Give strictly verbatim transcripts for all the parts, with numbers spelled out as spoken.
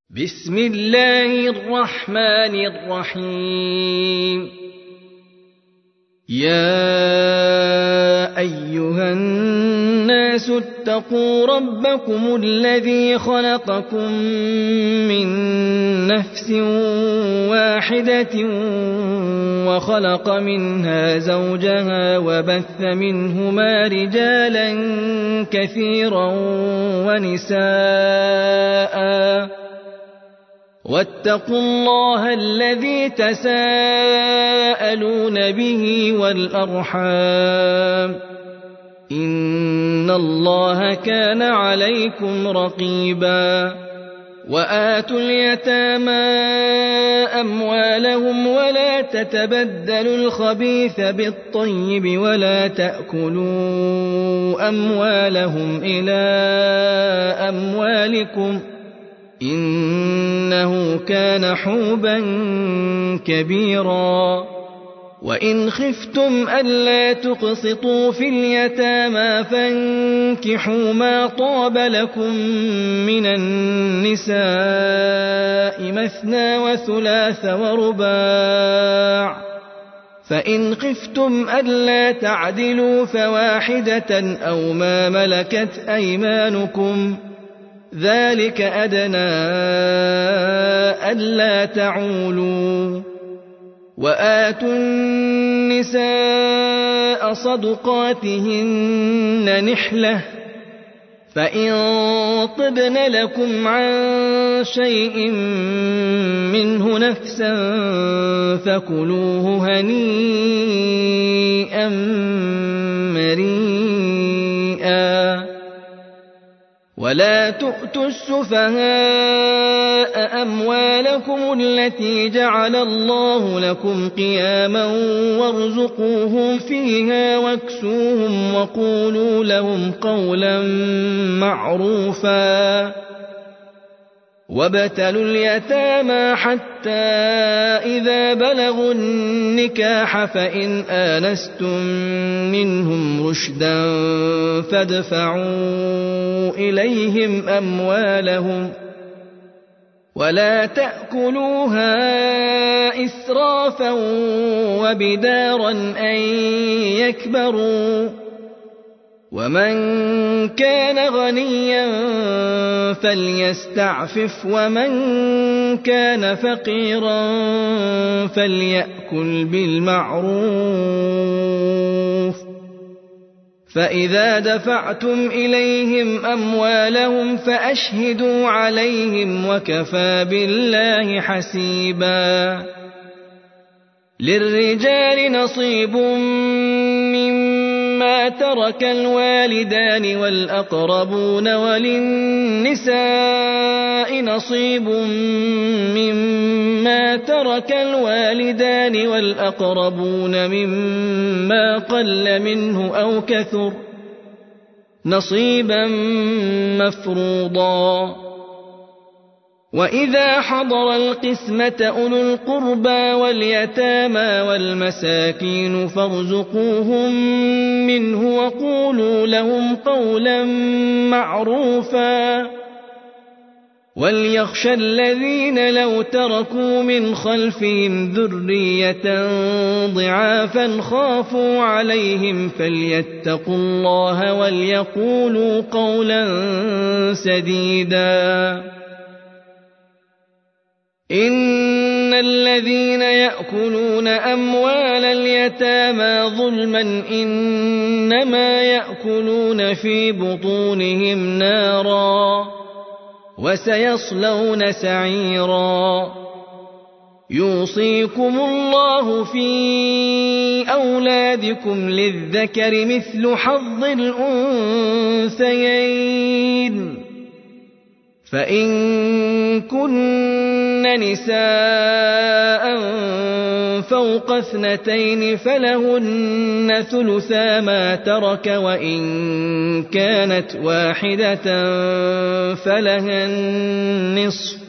بسم الله الرحمن الرحيم. يا أيها الناس اتقوا ربكم الذي خلقكم من نفس واحدة وخلق منها زوجها وبث منهما رجالا كثيرا ونساء واتقوا الله الذي تساءلون به والأرحام إن الله كان عليكم رقيبا. وآتوا اليتامى أموالهم ولا تتبدلوا الخبيث بالطيب ولا تأكلوا أموالهم إلى أموالكم إنه كان حوبا كبيرا. وإن خفتم ألا تقسطوا في اليتامى فانكحوا ما طاب لكم من النساء مثنى وثلاث ورباع فإن خفتم ألا تعدلوا فواحدة أو ما ملكت أيمانكم ذلك أدنى ألا تعولوا. وآتوا النساء صدقاتهن نحلة فإن طبن لكم عن شيء منه نفسا فكلوه هنيئا مريئا. ولا تؤتوا السفهاء أموالكم التي جعل الله لكم قياما وارزقوهم فيها واكسوهم وقولوا لهم قولا معروفا. وابتلوا اليتامى حتى إذا بلغوا النكاح فإن آنستم منهم رشدا فادفعوا إليهم أموالهم ولا تأكلوها إسرافا وبدارا أن يكبروا. ومن كان غنيا فليستعفف ومن كان فقيرا فليأكل بالمعروف. فإذا دفعتم إليهم أموالهم فأشهدوا عليهم وكفى بالله حسيبا. للرجال نصيب مما ترك الوالدان والأقربون وللنساء نصيب مما ترك الوالدان والأقربون مما قل منه أو كثر نصيبا مفروضا. وإذا حضر القسمة أولو القربى واليتامى والمساكين فارزقوهم منه وقولوا لهم قولا معروفا. وليخشى الذين لو تركوا من خلفهم ذرية ضعافا خافوا عليهم فليتقوا الله وليقولوا قولا سديدا. إن الذين يأكلون أموال اليتامى ظلما إنما يأكلون في بطونهم نارا وسيصلون سعيرا. يوصيكم الله في أولادكم للذكر مثل حظ الأنثيين فإن كن نساء فوق اثنتين فلهن ثلثا ما ترك وإن كانت واحدة فلها النصف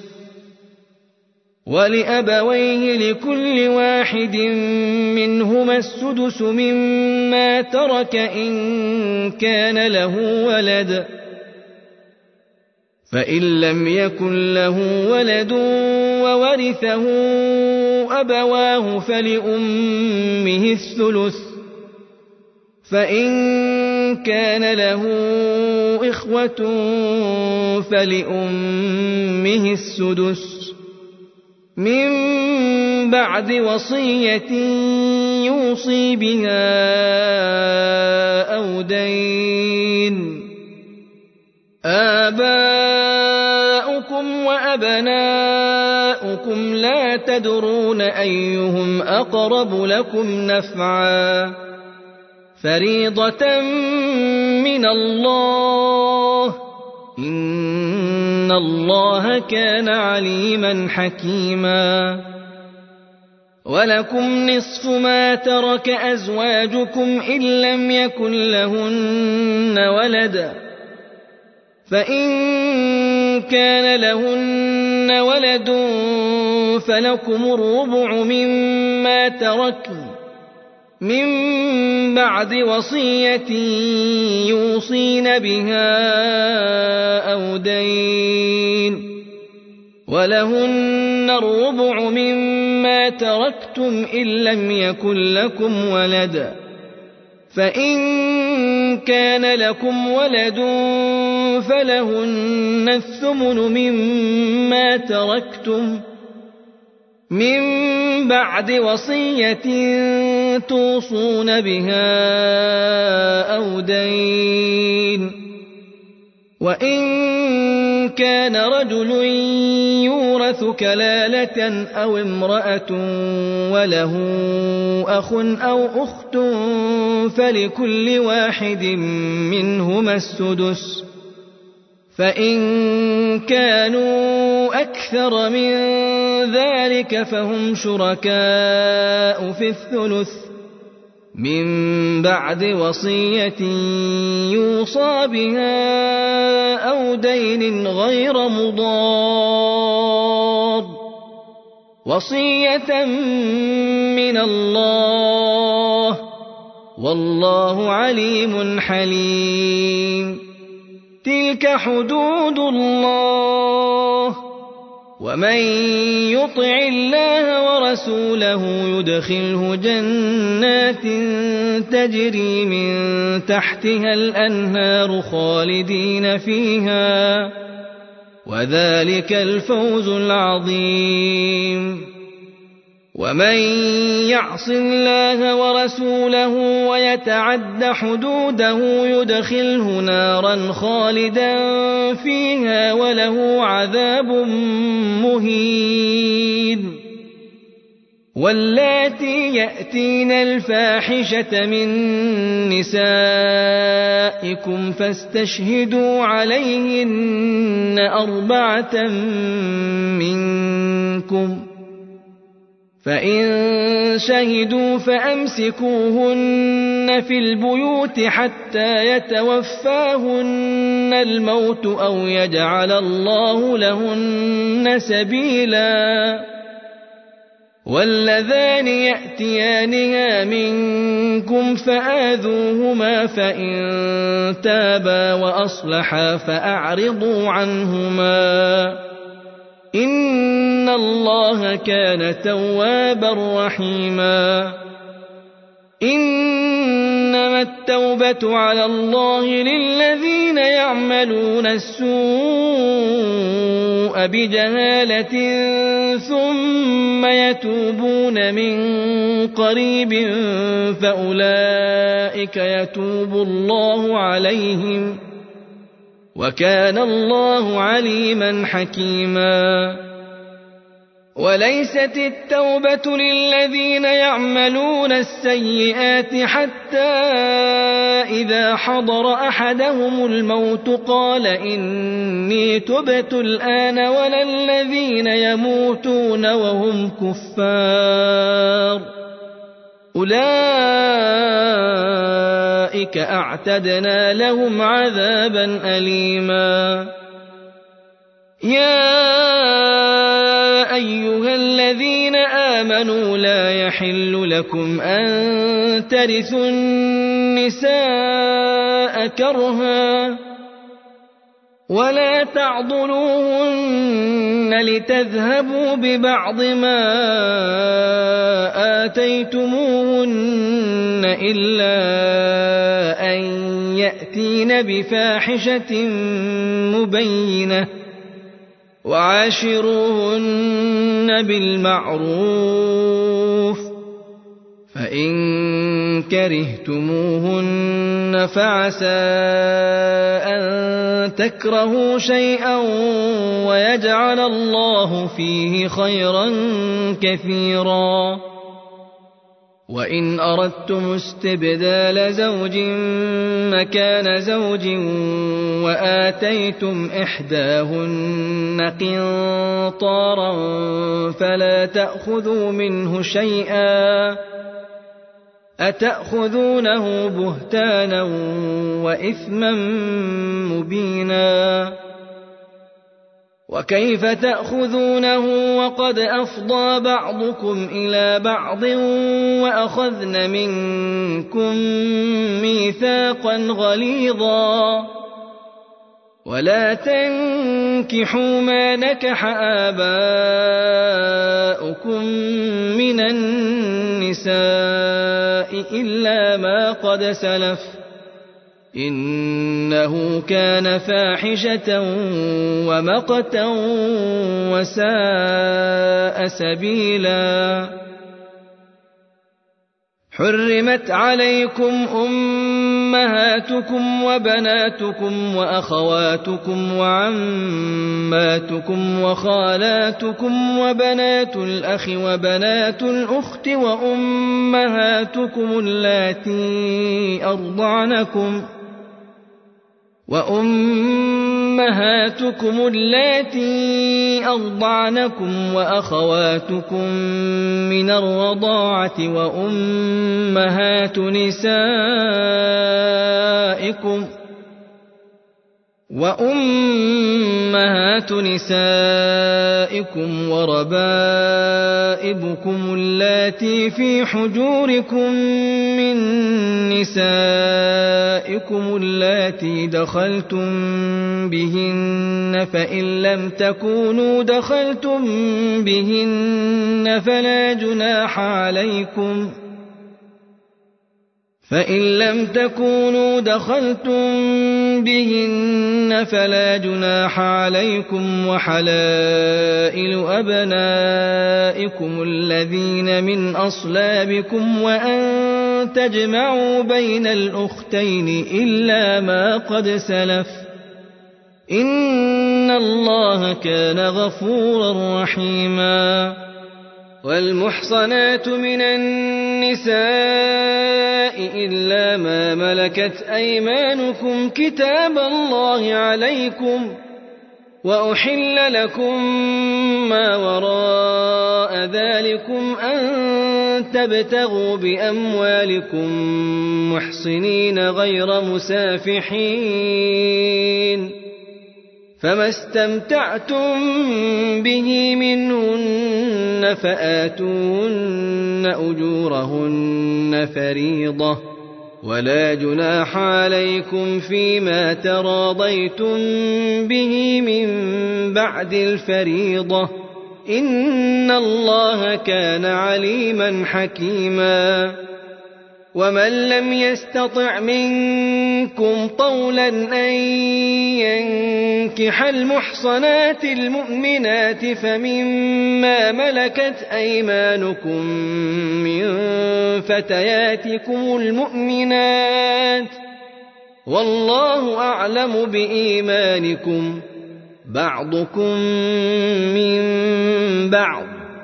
ولأبويه لكل واحد منهما السدس مما ترك إن كان له ولد فإن لم يكن له ولد وورثه أبواه فلأمه الثلث، فإن كان له إخوة فلأمه السدس من بعد وصية يوصي بها أو دين. آباؤكم وأبناؤكم لا تدرون أيهم أقرب لكم نفعا، فريضة من الله، إن الله كان عليما حكيما. ولكم نصف ما ترك أزواجكم إن لم يكن لهن ولد، فإن كان لهن ولد فلكم الربع مما تركن من بعد وصية يوصين بها أو دين، ولهن الربع مما تركتم إن لم يكن لكم ولد، فإن كان لكم ولد فلهن الثمن مما تركتم من بعد وصية توصون بها أو دين. وإن كان رجل يورث كلالة أو امرأة وله أخ أو أخت فلكل واحد منهما السدس، فإن كانوا أكثر من ذلك فهم شركاء في الثلث من بعد وصية يوصى بها أو دين غير مضار، وصية من الله، والله عليم حليم. تلك حدود الله، ومن يطع الله ورسوله يدخله جنات تجري من تحتها الأنهار خالدين فيها، وذلك الفوز العظيم. ومن يعص الله ورسوله ويتعد حدوده يدخله نارا خالدا فيها وله عذاب مهين. واللاتي يأتين الفاحشة من نسائكم فاستشهدوا عليهن أربعة منكم، فإن شهدوا فأمسكوهن في البيوت حتى يتوفاهن الموت أو يجعل الله لهن سبيلا. واللذان يأتيانها منكم فآذوهما، فإن تابا وأصلحا فأعرضوا عنهما، إن الله كان توابا رحيما. إنما التوبة على الله للذين يعملون السوء بجهالة ثم يتوبون من قريب فأولئك يتوب الله عليهم، وكان الله عليما حكيما. وليست التوبة للذين يعملون السيئات حتى إذا حضر أحدهم الموت قال إني تبت الآن، ولا الذين يموتون وهم كفار، أولئك أعتدنا لهم عذابا أليما. يا أيها الذين آمنوا لا يحل لكم أن ترثوا النساء كرها، ولا تعضلوهن لتذهبوا ببعض ما آتيتموهن إلا أن يأتين بفاحشة مبينة وعاشروهن بالمعروف فإن كرهتموهن فعسى أن تكرهوا شيئا ويجعل الله فيه خيرا كثيرا وإن أردتم استبدال زوج مكان زوج وآتيتم إحداهن قنطارا فلا تأخذوا منه شيئا أتأخذونه بهتانا وإثما مبينا وكيف تأخذونه وقد أفضى بعضكم إلى بعض وأخذن منكم ميثاقا غليظا ولا تنكحوا ما نكح آباؤكم من النساء إلا ما قد سلف إنه كان فاحشة ومقتا وساء سبيلا حرمت عليكم أمهاتكم وبناتكم وأخواتكم وعماتكم وخالاتكم وبنات الأخ وبنات الأخت وأمهاتكم اللاتي أرضعنكم وأمهاتكم اللاتي أرضعنكم وأخواتكم من الرضاعة وأمهات نسائكم وأمهات نسائكم وربائبكم اللاتي في حجوركم من نسائكم اللاتي دخلتم بهن فإن لم تكونوا دخلتم بهن فلا جناح عليكم فإن لم تكونوا دخلتم بهن فلا جناح عليكم وحلائل أبنائكم الذين من أصلابكم وأن تجمعوا بين الأختين إلا ما قد سلف إن الله كان غفورا رحيما والمحصنات من النساء إلا ما ملكت أيمانكم كتاب الله عليكم وأحل لكم ما وراء ذلكم أن تبتغوا بأموالكم محصنين غير مسافحين فما استمتعتم به منهن فآتوهن أجورهن فريضة ولا جناح عليكم فيما تراضيتم به من بعد الفريضة إن الله كان عليما حكيما ومن لم يستطع منكم طولا أن ينكح المحصنات المؤمنات فمما ملكت أيمانكم من فتياتكم المؤمنات والله أعلم بإيمانكم بعضكم من بعض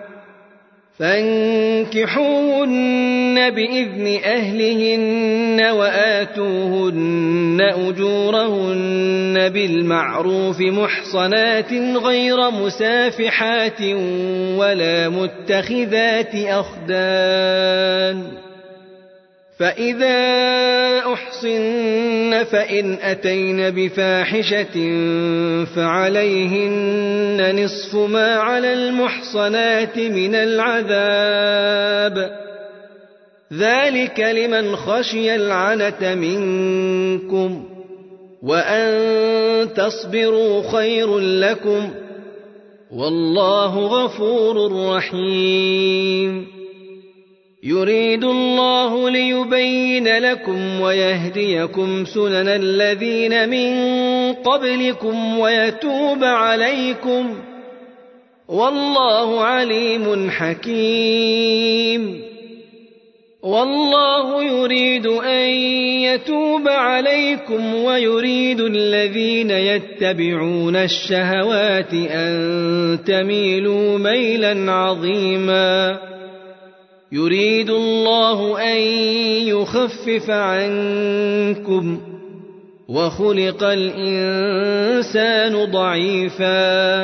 فانكحوهن بإذن أهلهن وآتوهن أجورهن بالمعروف محصنات غير مسافحات ولا متخذات أخدان فإذا أحصن فإن أتين بفاحشة فعليهن نصف ما على المحصنات من العذاب ذلك لمن خشي العنة منكم وأن تصبروا خير لكم والله غفور رحيم يريد الله ليبين لكم ويهديكم سنن الذين من قبلكم ويتوب عليكم والله عليم حكيم والله يريد أن يتوب عليكم ويريد الذين يتبعون الشهوات أن تميلوا ميلا عظيما يريد الله أن يخفف عنكم وخلق الإنسان ضعيفا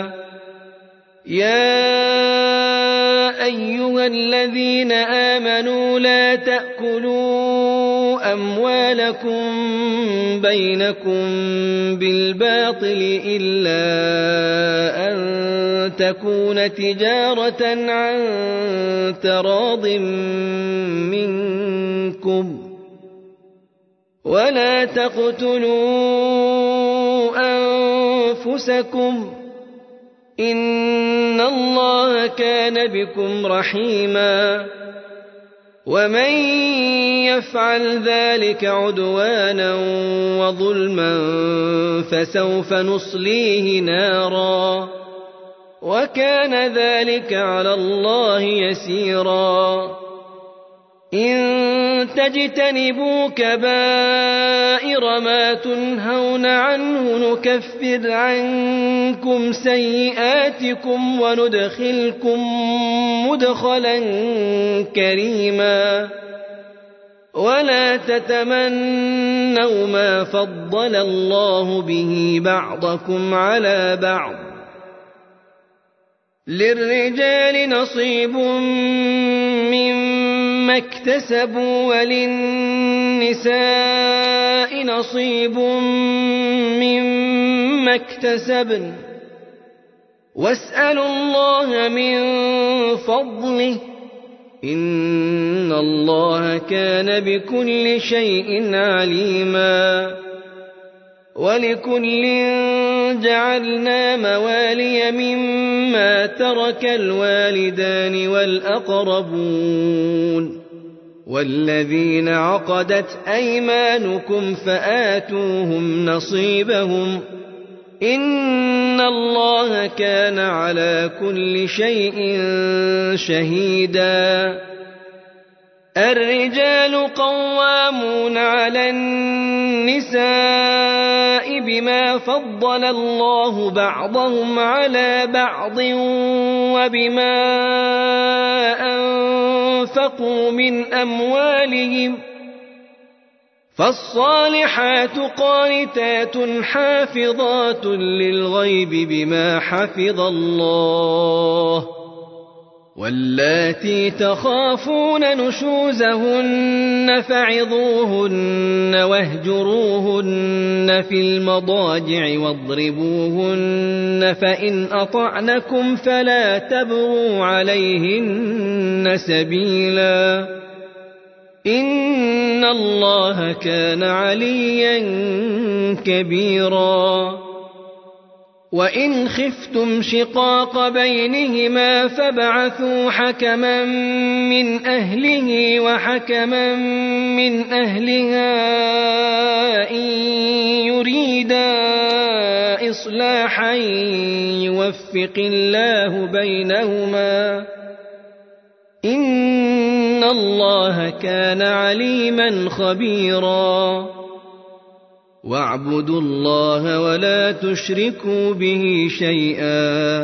يا أيها الذين آمنوا لا تأكلوا أموالكم بينكم بالباطل إلا أن تكون تجارة عن تراض منكم ولا تقتلوا أنفسكم إن الله كان بكم رحيما ومن يفعل ذلك عدوانا وظلما فسوف نصليه نارا وكان ذلك على الله يسيرا إن تجتنبوا كبائر ما تنهون عنه نكفر عنكم سيئاتكم وندخلكم مدخلا كريما ولا تتمنوا ما فضل الله به بعضكم على بعض للرجال نصيب مما اكتسبوا وللنساء نصيب مما اكتسبن واسألوا الله من فضله إن الله كان بكل شيء عليما ولكل جعلنا موالي مما ترك الوالدان والأقربون والذين عقدت أيمانكم فآتوهم نصيبهم إن الله كان على كل شيء شهيدا الرجال قوامون على النساء بما فضل الله بعضهم على بعض وبما أنفقوا من أموالهم فالصالحات قانتات حافظات للغيب بما حفظ الله واللاتي تخافون نشوزهن فعظوهن واهجروهن في المضاجع واضربوهن فإن أطعنكم فلا تبغوا عليهن سبيلا إن الله كان عليا كبيرا وإن خفتم شقاق بينهما فابعثوا حكما من أهله وحكما من أهلها إن يريدا إصلاحا يوفق الله بينهما إن الله كان عليما خبيرا واعبدوا الله ولا تشركوا به شيئا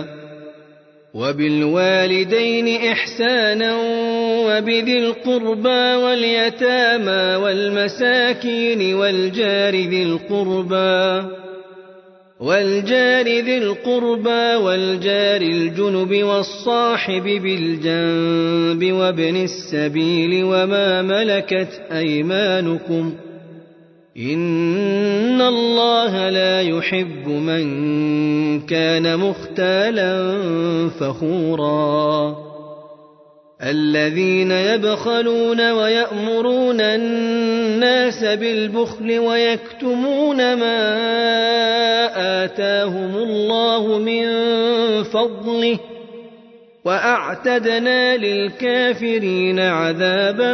وبالوالدين إحسانا وبذي القربى واليتامى والمساكين والجار ذي القربى والجار ذي القربى والجار الجنب والصاحب بالجنب وابن السبيل وما ملكت أيمانكم إن الله لا يحب من كان مختالا فخورا الذين يبخلون ويأمرون الناس بالبخل ويكتمون ما آتاهم الله من فضله وأعتدنا للكافرين عذابا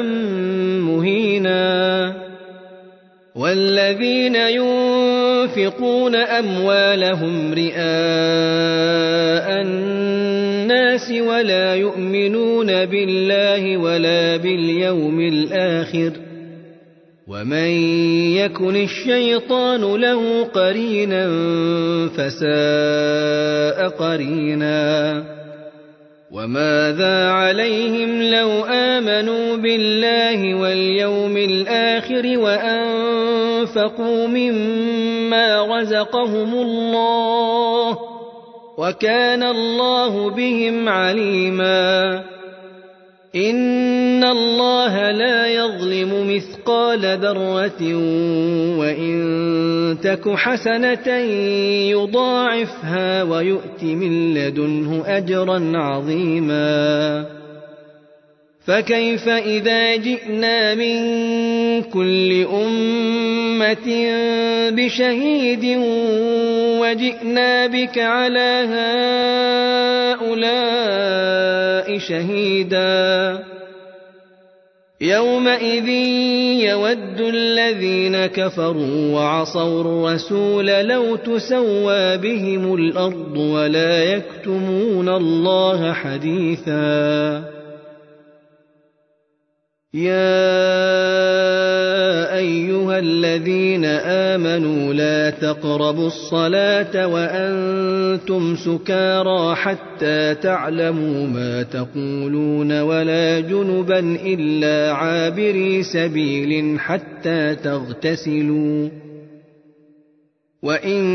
مهينا والذين ينفقون أموالهم رئاء الناس ولا يؤمنون بالله ولا باليوم الآخر ومن يكن الشيطان له قرينا فساء قرينا وماذا عليهم لو آمنوا بالله واليوم الآخر وأنفقوا مما رزقهم الله وكان الله بهم عليما إن الله لا يظلم مثقال ذرة وإن تك حسنة يضاعفها ويؤت من لدنه أجرا عظيما فكيف إذا جئنا من كل أمة بشهيد وجئنا بك على هؤلاء شهيدا يومئذ يود الذين كفروا وعصوا الرسول لو تسوى بهم الأرض ولا يكتمون الله حديثا يا أيها الذين آمنوا لا تقربوا الصلاة وأنتم سكارى حتى تعلموا ما تقولون ولا جنبا إلا عابري سبيل حتى تغتسلوا وإن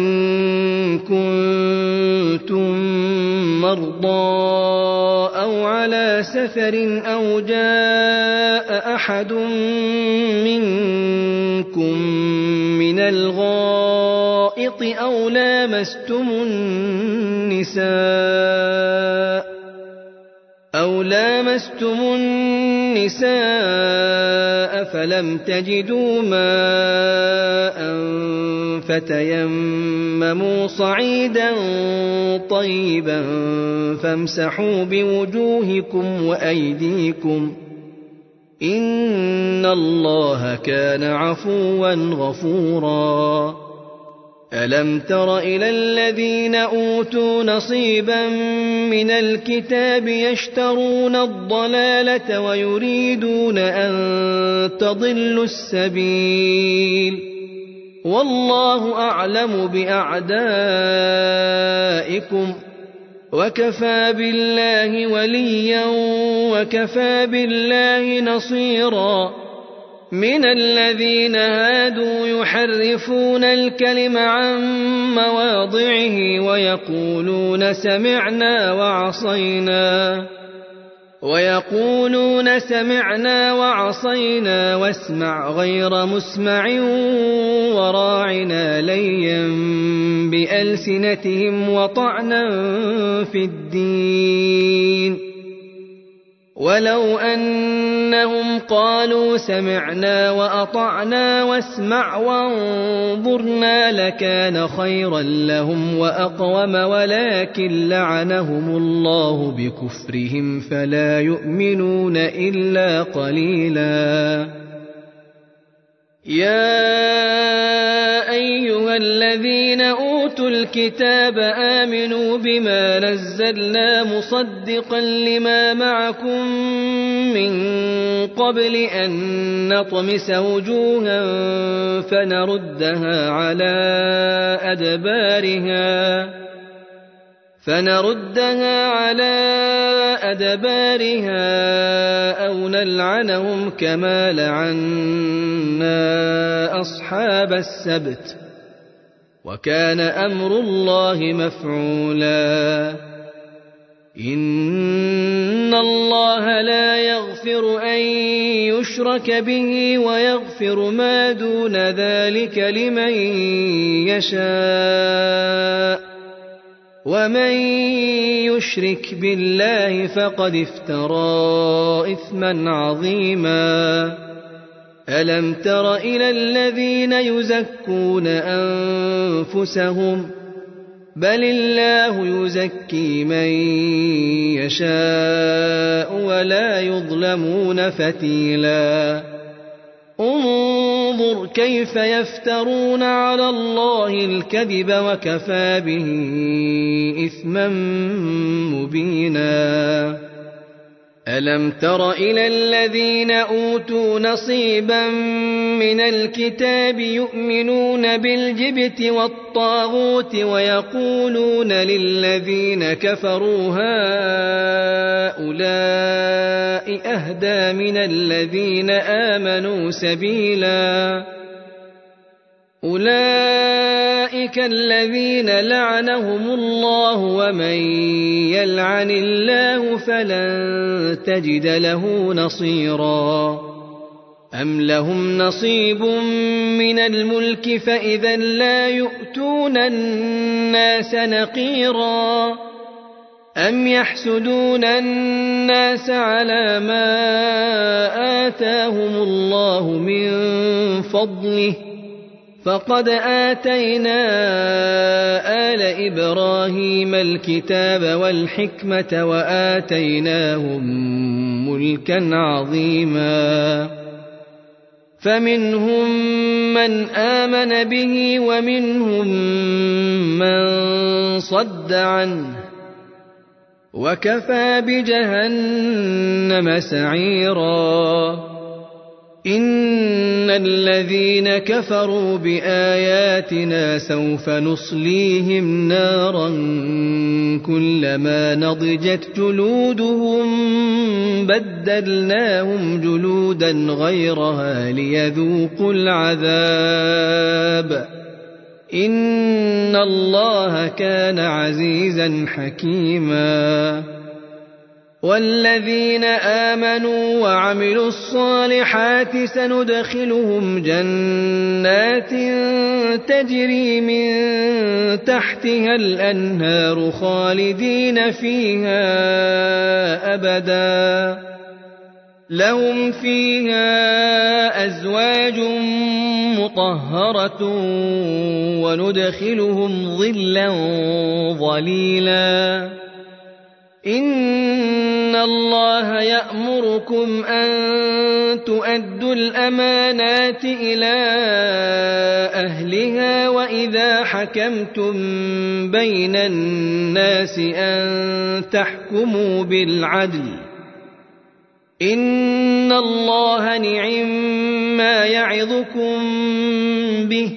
كنتم مرضى أو على سفر أو جاء أحد منكم من الغائط أو لامستم النساء أو لامستم النساء فلم تجدوا ماء فتيمموا صعيدا طيبا فامسحوا بوجوهكم وأيديكم إن الله كان عفوا غفورا ألم تر إلى الذين أوتوا نصيبا من الكتاب يشترون الضلالة ويريدون أن تضلوا السبيل والله أعلم بأعدائكم وكفى بالله وليا وكفى بالله نصيرا من الذين هادوا يحرفون الكلم عن مواضعه ويقولون سمعنا وعصينا ويقولون سمعنا وعصينا واسمع غير مسمع وراعنا ليا بألسنتهم وطعنا في الدين ولو أنهم قالوا سمعنا وأطعنا واسمع وانظرنا لكان خيرا لهم وأقوم ولكن لعنهم الله بكفرهم فلا يؤمنون إلا قليلا يا أيها الذين أوتوا الكتاب آمنوا بما نزلنا مصدقا لما معكم من قبل أن نطمس وجوها فنردها على أدبارها فنردها على أدبارها أو نلعنهم كما لعنا أصحاب السبت وكان أمر الله مفعولا إن الله لا يغفر أن يشرك به ويغفر ما دون ذلك لمن يشاء ومن يشرك بالله فقد افترى إثما عظيما ألم تر إلى الذين يزكون أنفسهم بل الله يزكي من يشاء ولا يظلمون فتيلا انظر كيف يفترون على الله الكذب وكفى به إثما مبينا ألم تر إلى الذين أوتوا نصيبا من الكتاب يؤمنون بالجبت والطاغوت ويقولون للذين كفروا هؤلاء أهدى من الذين آمنوا سبيلا أولئك الذين لعنهم الله ومن يلعن الله فلن تجد له نصيرا أم لهم نصيب من الملك فإذا لا يؤتون الناس نقيرا أم يحسدون الناس على ما آتاهم الله من فضله فقد آتينا آل إبراهيم الكتاب والحكمة وآتيناهم ملكا عظيما فمنهم من آمن به ومنهم من صد عنه وكفى بجهنم سعيرا إن الذين كفروا بآياتنا سوف نصليهم نارا كلما نضجت جلودهم بدلناهم جلودا غيرها ليذوقوا العذاب إن الله كان عزيزا حكيما والذين آمنوا وعملوا الصالحات سندخلهم جنات تجري من تحتها الأنهار خالدين فيها أبدا لهم فيها أزواج مطهرة وندخلهم ظلا ظليلا إن الله يأمركم أن تؤدوا الأمانات إلى أهلها وإذا حكمتم بين الناس أن تحكموا بالعدل إن الله نعم ما يعظكم به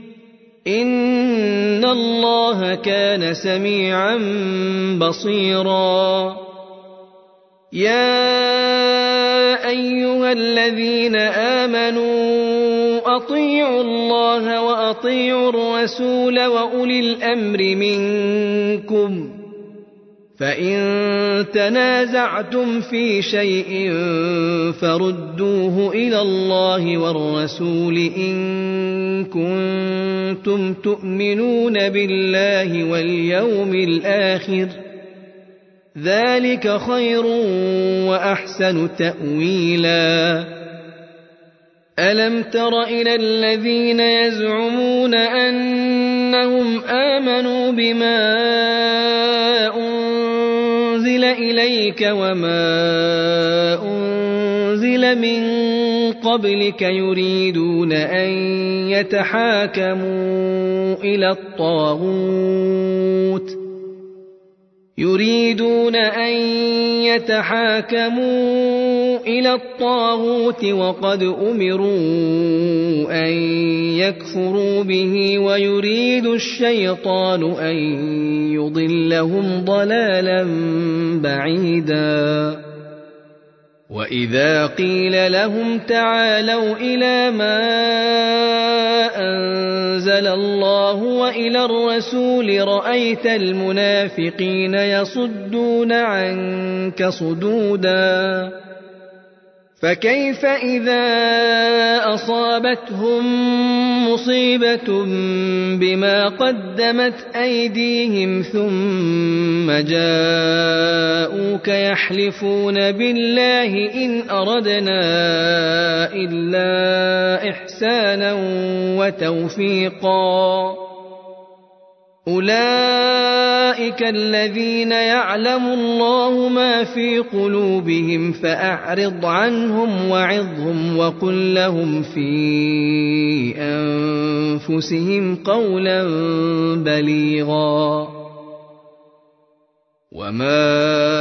إن الله كان سميعا بصيرا يا أيها الذين آمنوا أطيعوا الله وأطيعوا الرسول وأولي الأمر منكم فإن تنازعتم في شيء فردوه إلى الله والرسول إن كنتم تؤمنون بالله واليوم الآخر ذلك خير وأحسن تأويلا ألم تر إلى الذين يزعمون أنهم آمنوا بما أنزل إليك وما أنزل من قبلك يريدون أن يتحاكموا إلى الطاغوت يريدون أن يتحاكموا إلى الطاغوت وقد أمروا أن يكفروا به ويريد الشيطان أن يضلهم ضلالا بعيدا وإذا قيل لهم تعالوا إلى ما أنزل الله وإلى الرسول رأيت المنافقين يصدون عنك صدودا فكيف إذا أصابتهم مصيبة بما قدمت أيديهم ثم جاءوك يحلفون بالله إن أردنا إلا إحسانا وتوفيقا أولئك الذين يعلم الله ما في قلوبهم فأعرض عنهم وعظهم وقل لهم في أنفسهم قولا بليغا وما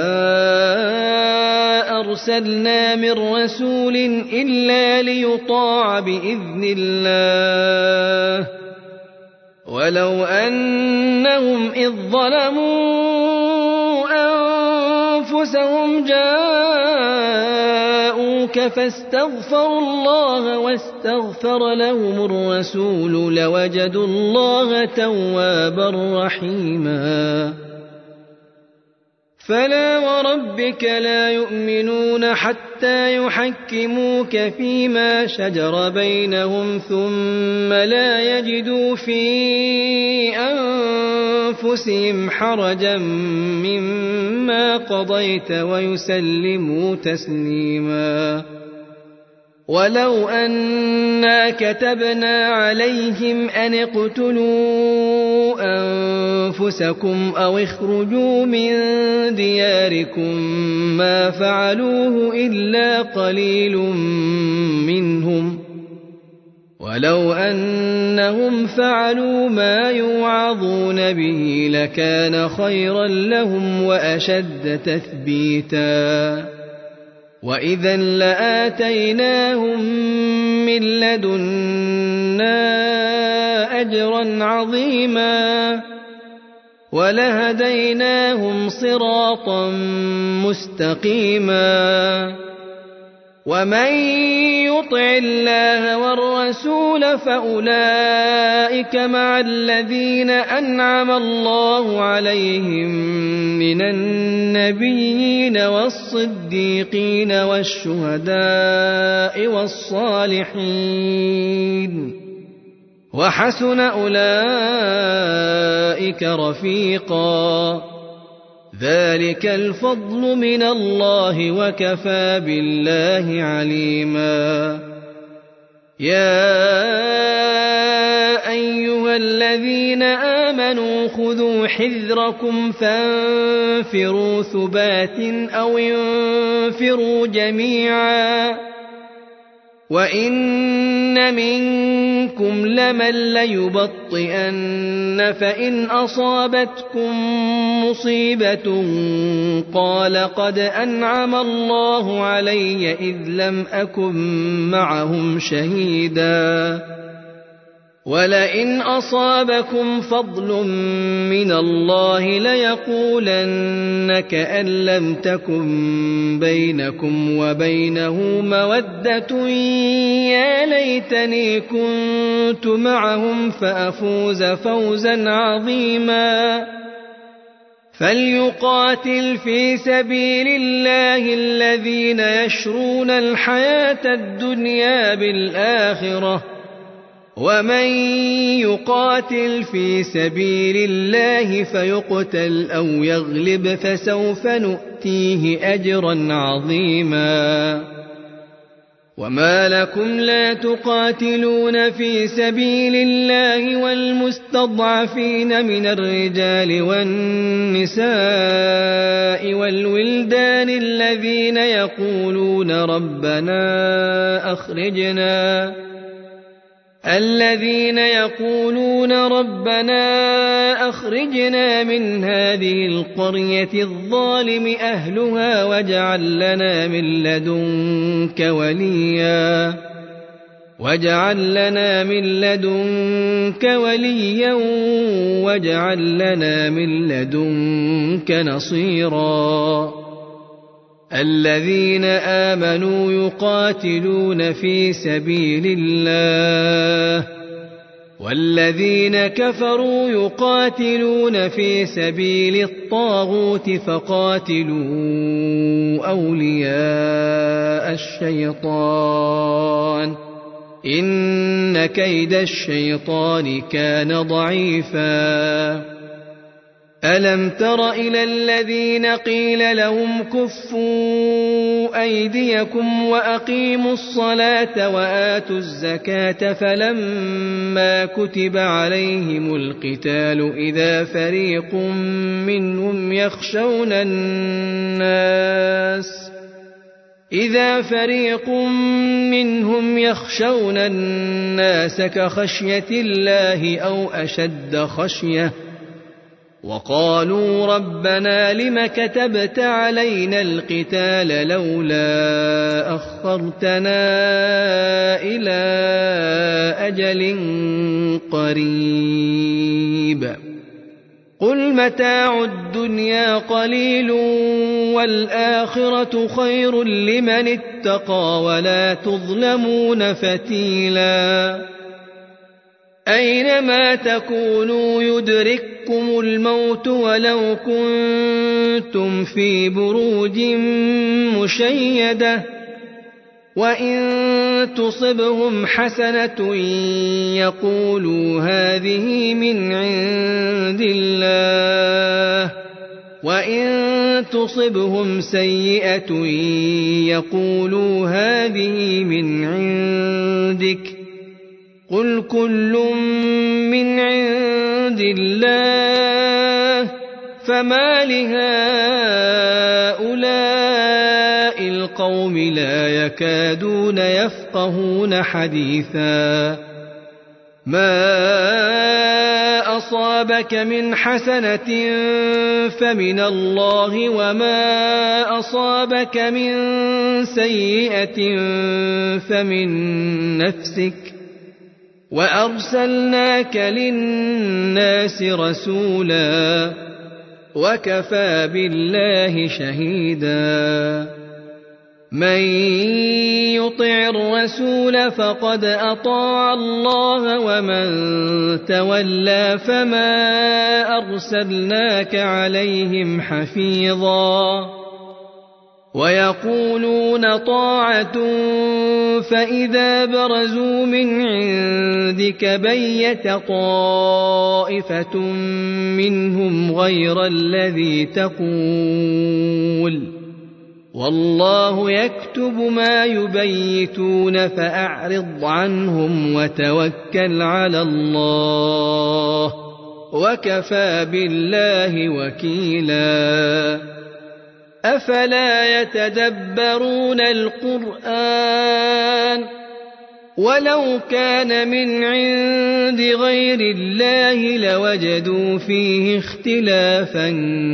أرسلنا من رسول إلا ليطاع بإذن الله ولو أنهم إذ ظلموا أنفسهم جاءوك فاستغفروا الله واستغفر لهم الرسول لوجدوا الله توابا رحيما فلا وربك لا يؤمنون حتى يحكموك فيما شجر بينهم ثم لا يجدوا في أنفسهم حرجا مما قضيت ويسلموا تسليما ولو أنا كتبنا عليهم أن اقتلوا أنفسكم أو اخرجوا من دياركم ما فعلوه إلا قليل منهم ولو أنهم فعلوا ما يوعظون به لكان خيرا لهم وأشد تثبيتا وإذا لآتيناهم من لدنا أجرا عظيما ولهديناهم صراطا مستقيما ومن يطع الله والرسول فأولئك مع الذين أنعم الله عليهم من النبيين والصديقين والشهداء والصالحين وحسن أولئك رفيقا ذلك الفضل من الله وكفى بالله عليما يا أيها الذين آمنوا خذوا حذركم فانفروا ثبات أو انفروا جميعا وإن منكم لمن ليبطئن فإن أصابتكم مصيبة قال قد أنعم الله علي إذ لم أكن معهم شهيدا ولئن أصابكم فضل من الله ليقولن كأن لم تكن بينكم وبينه مودة يا ليتني كنت معهم فأفوز فوزا عظيما فليقاتل في سبيل الله الذين يشرون الحياة الدنيا بالآخرة ومن يقاتل في سبيل الله فيقتل أو يغلب فسوف نؤتيه أجرا عظيما وما لكم لا تقاتلون في سبيل الله والمستضعفين من الرجال والنساء والولدان الذين يقولون ربنا أخرجنا الذين يقولون ربنا أخرجنا من هذه القرية الظالم أهلها واجعل لنا من لدنك وليا واجعل لنا من لدنك وليا واجعل لنا من لدنك نصيرا الذين آمنوا يقاتلون في سبيل الله والذين كفروا يقاتلون في سبيل الطاغوت فقاتلوا أولياء الشيطان إن كيد الشيطان كان ضعيفا ألم تر إلى الذين قيل لهم كفوا أيديكم وأقيموا الصلاة وآتوا الزكاة فلما كتب عليهم القتال إذا فريق منهم يخشون الناس إذا فريق منهم يخشون الناس كخشية الله أو أشد خشية وقالوا ربنا لم كتبت علينا القتال لولا أخرتنا إلى أجل قريب قل متاع الدنيا قليل والآخرة خير لمن اتقى ولا تظلمون فتيلا أينما تكونوا يدرككم الموت ولو كنتم في بروج مشيدة وإن تصبهم حسنة يقولوا هذه من عند الله وإن تصبهم سيئة يقولوا هذه من عندك قل كل من عند الله فما لهؤلاء القوم لا يكادون يفقهون حديثا ما أصابك من حسنة فمن الله وما أصابك من سيئة فمن نفسك وأرسلناك للناس رسولا وكفى بالله شهيدا من يطع الرسول فقد أطاع الله ومن تولى فما أرسلناك عليهم حفيظا ويقولون طاعة فإذا برزوا من عندك بيت طائفة منهم غير الذي تقول والله يكتب ما يبيتون فأعرض عنهم وتوكل على الله وكفى بالله وكيلا أفلا يتدبرون القرآن ولو كان من عند غير الله لوجدوا فيه اختلافا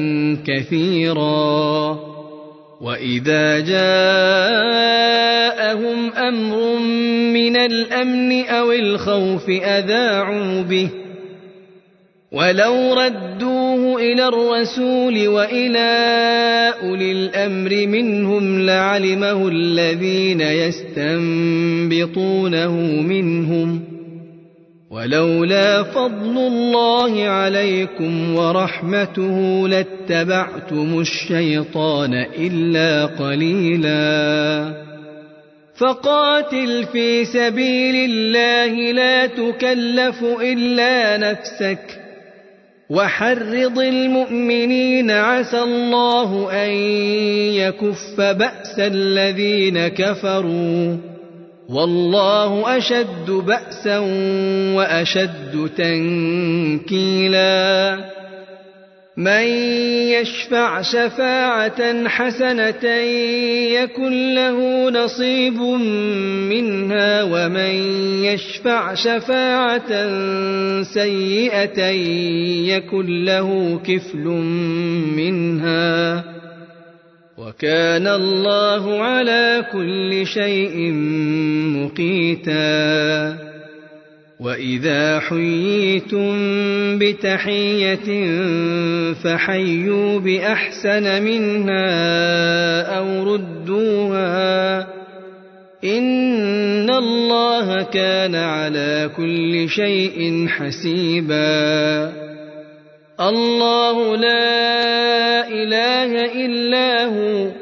كثيرا وإذا جاءهم أمر من الأمن أو الخوف أذاعوا به ولو ردوه إلى الرسول وإلى أولي الأمر منهم لعلمه الذين يستنبطونه منهم ولولا فضل الله عليكم ورحمته لاتبعتم الشيطان إلا قليلا فقاتل في سبيل الله لا تكلف إلا نفسك وحرض المؤمنين عسى الله أن يكف بأس الذين كفروا والله أشد بأسا وأشد تنكيلا من يشفع شفاعة حسنة يكن له نصيب منها ومن يشفع شفاعة سيئة يكن له كفل منها وكان الله على كل شيء مقيتا وإذا حييتم بتحية فحيوا بأحسن منها أو ردوها إن الله كان على كل شيء حسيبا الله لا إله إلا هو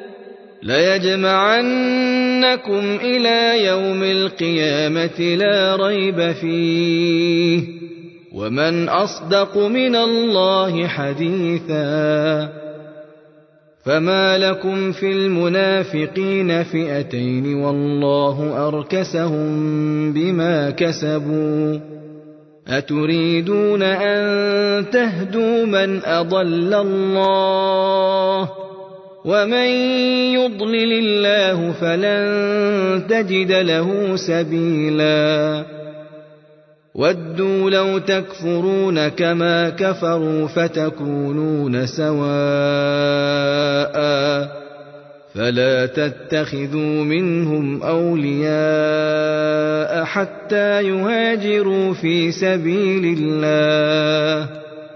ليجمعنكم إلى يوم القيامة لا ريب فيه ومن أصدق من الله حديثا فما لكم في المنافقين فئتين والله أركسهم بما كسبوا أتريدون أن تهدوا من أضل الله ومن يضلل الله فلن تجد له سبيلا ودوا لو تكفرون كما كفروا فتكونون سواء فلا تتخذوا منهم أولياء حتى يهاجروا في سبيل الله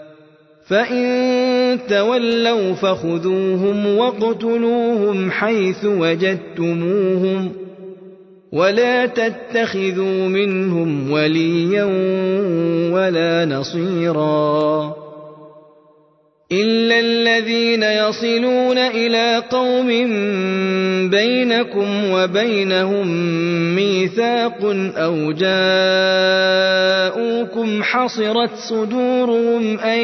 فإن تولوا فخذوهم واقتلوهم حيث وجدتموهم ولا تتخذوا منهم وليا ولا نصيرا إلا الذين يصلون إلى قوم بينكم وبينهم ميثاق أو جاءوكم حصرت صدورهم أن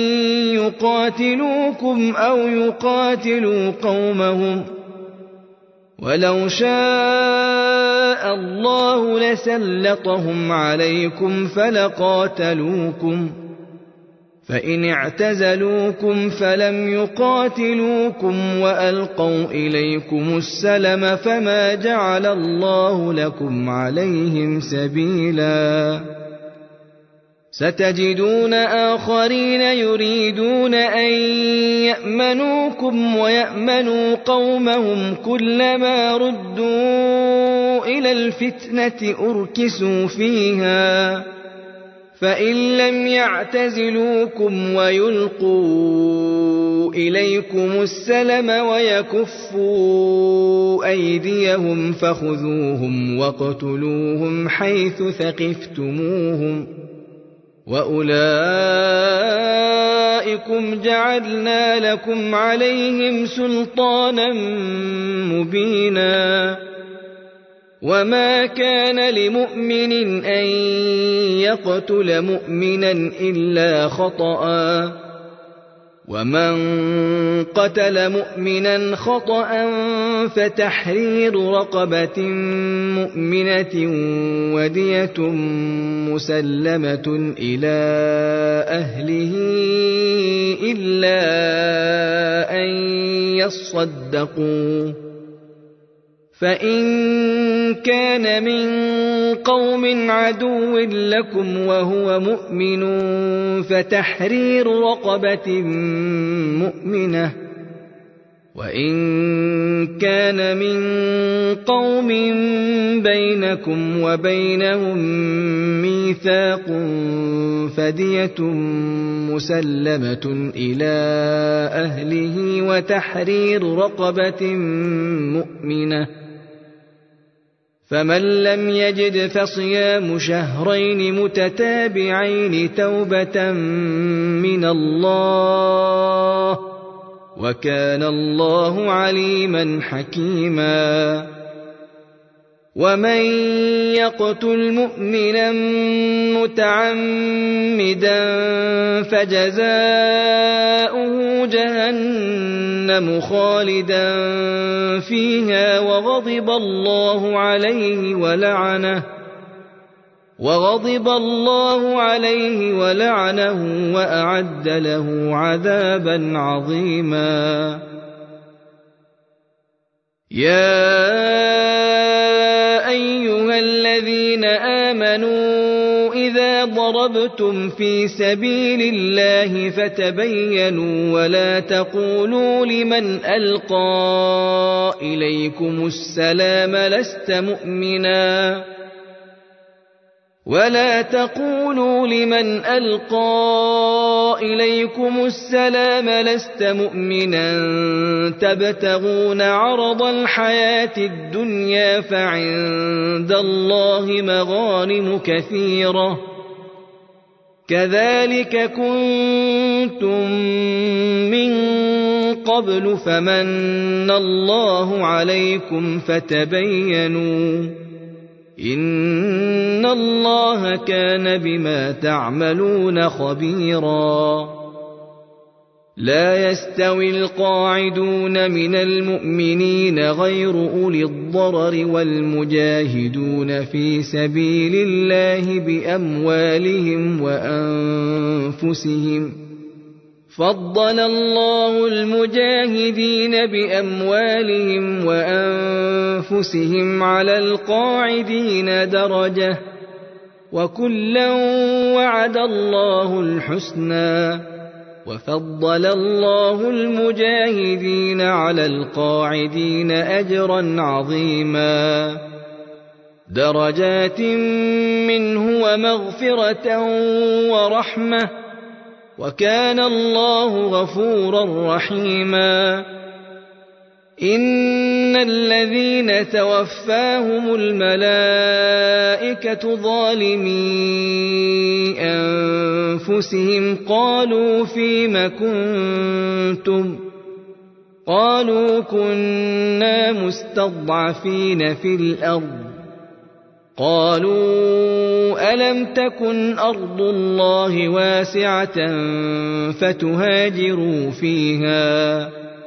يقاتلوكم أو يقاتلوا قومهم ولو شاء الله لسلطهم عليكم فلقاتلوكم فإن اعتزلوكم فلم يقاتلوكم وألقوا إليكم السلم فما جعل الله لكم عليهم سبيلا ستجدون آخرين يريدون أن يأمنوكم ويأمنوا قومهم كلما ردوا إلى الفتنة أركسوا فيها فإن لم يعتزلوكم ويلقوا إليكم السلم ويكفوا أيديهم فخذوهم واقتلوهم حيث ثقفتموهم وأولئكم جعلنا لكم عليهم سلطانا مبينا وما كان لمؤمن أن يقتل مؤمنا إلا خطأ ومن قتل مؤمنا خطأ فتحرير رقبة مؤمنة ودية مسلمة إلى أهله إلا أن يصدقوا فإن كان من قوم عدو لكم وهو مؤمن فتحرير رقبة مؤمنة وإن كان من قوم بينكم وبينهم ميثاق فدية مسلمة إلى أهله وتحرير رقبة مؤمنة فمن لم يجد فصيام شهرين متتابعين توبة من الله وكان الله عليما حكيما ومن يقتل مؤمنا متعمدا فجزاؤه جهنم خالدا فيها وغضب الله عليه ولعنه وغضب الله عليه ولعنه وأعد له عذابا عظيما يا أيها الذين آمنوا إذا ضربتم في سبيل الله فتبينوا ولا تقولوا لمن ألقى إليكم السلام لست مؤمنا ولا تقولوا لمن ألقى إليكم السلام لست مؤمنا تبتغون عرض الحياة الدنيا فعند الله مغانم كثيرة كذلك كنتم من قبل فمن الله عليكم فتبينوا إن الله كان بما تعملون خبيرا لا يستوي القاعدون من المؤمنين غير أولي الضرر والمجاهدون في سبيل الله بأموالهم وأنفسهم فضل الله المجاهدين بأموالهم وأنفسهم على القاعدين درجة وكلا وعد الله الحسنى وفضل الله المجاهدين على القاعدين أجرا عظيما درجات منه ومغفرة ورحمة وكان الله غفورا رحيما إن الذين توفاهم الملائكة ظالمي أنفسهم قالوا فيم كنتم قالوا كنا مستضعفين في الأرض قالوا ألم تكن أرض الله واسعة فتهاجروا فيها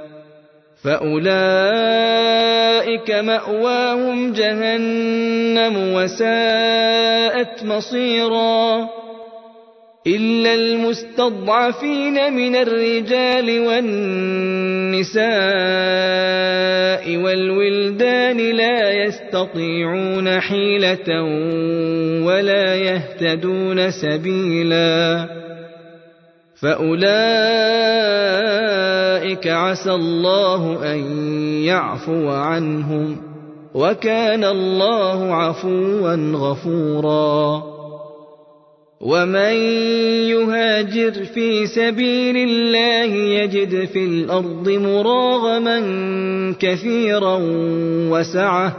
فأولئك مأواهم جهنم وساءت مصيرا إلا المستضعفين من الرجال والنساء والولدان لا يستطيعون حيلة ولا يهتدون سبيلا فأولئك عسى الله أن يعفو عنهم وكان الله عفوا غفورا ومن يهاجر في سبيل الله يجد في الأرض مراغما كثيرا وسعة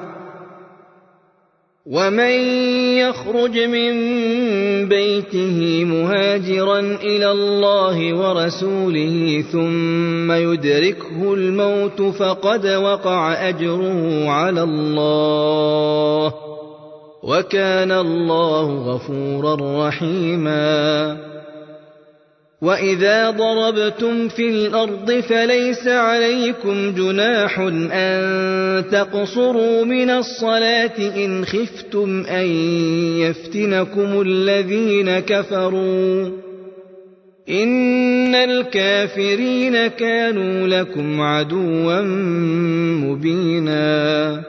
ومن يخرج من بيته مهاجرا إلى الله ورسوله ثم يدركه الموت فقد وقع أجره على الله وكان الله غفورا رحيما وإذا ضربتم في الأرض فليس عليكم جناح أن تقصروا من الصلاة إن خفتم أن يفتنكم الذين كفروا إن الكافرين كانوا لكم عدوا مبينا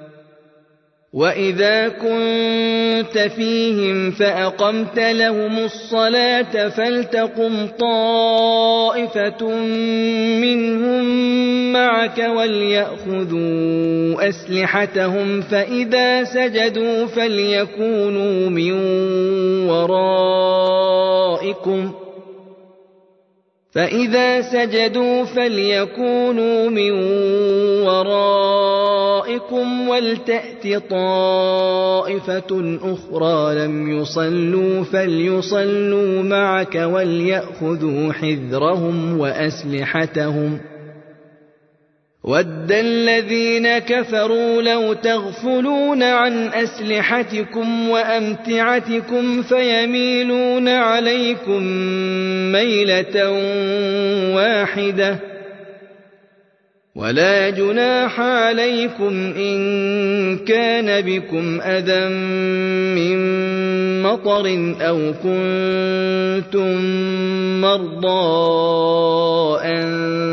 وإذا كنت فيهم فأقمت لهم الصلاة فلتقم طائفة منهم معك وليأخذوا أسلحتهم فإذا سجدوا فليكونوا من ورائكم فإذا سجدوا فليكونوا من ورائكم ولتأت طائفة أخرى لم يصلوا فليصلوا معك وليأخذوا حذرهم وأسلحتهم ود الذين كفروا لو تغفلون عن أسلحتكم وأمتعتكم فيميلون عليكم ميلة واحدة ولا جناح عليكم إن كان بكم أذى من مطر أو كنتم مرضى أن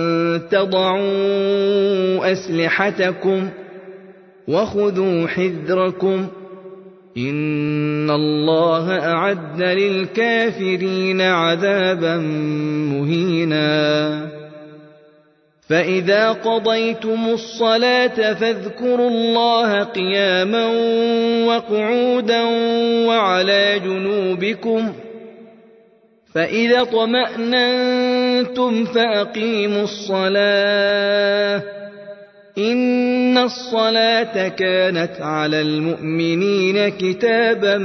تضعوا أسلحتكم وخذوا حذركم إن الله أعد للكافرين عذابا مهينا فإذا قضيتم الصلاة فاذكروا الله قياما وقعودا وعلى جنوبكم فإذا اطمأننتم فأقيموا الصلاة إن الصلاة كانت على المؤمنين كتابا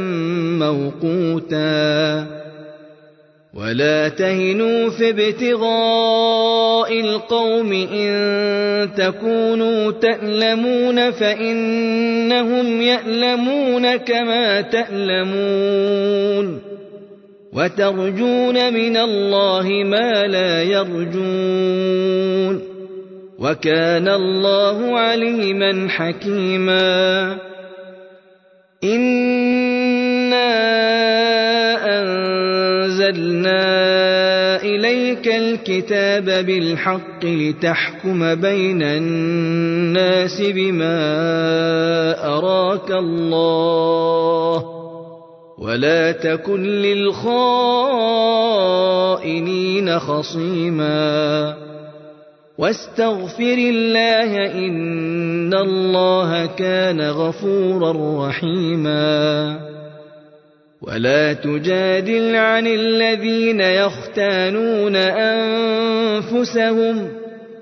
موقوتا ولا تهنوا في ابتغاء القوم إن تكونوا تألمون فإنهم يألمون كما تألمون وترجون من الله ما لا يرجون وكان الله عليما حكيما إنا أنزلنا إليك الكتاب بالحق لتحكم بين الناس بما أراك الله ولا تكن للخائنين خصيما واستغفر الله إن الله كان غفورا رحيما ولا تجادل عن الذين يختانون أنفسهم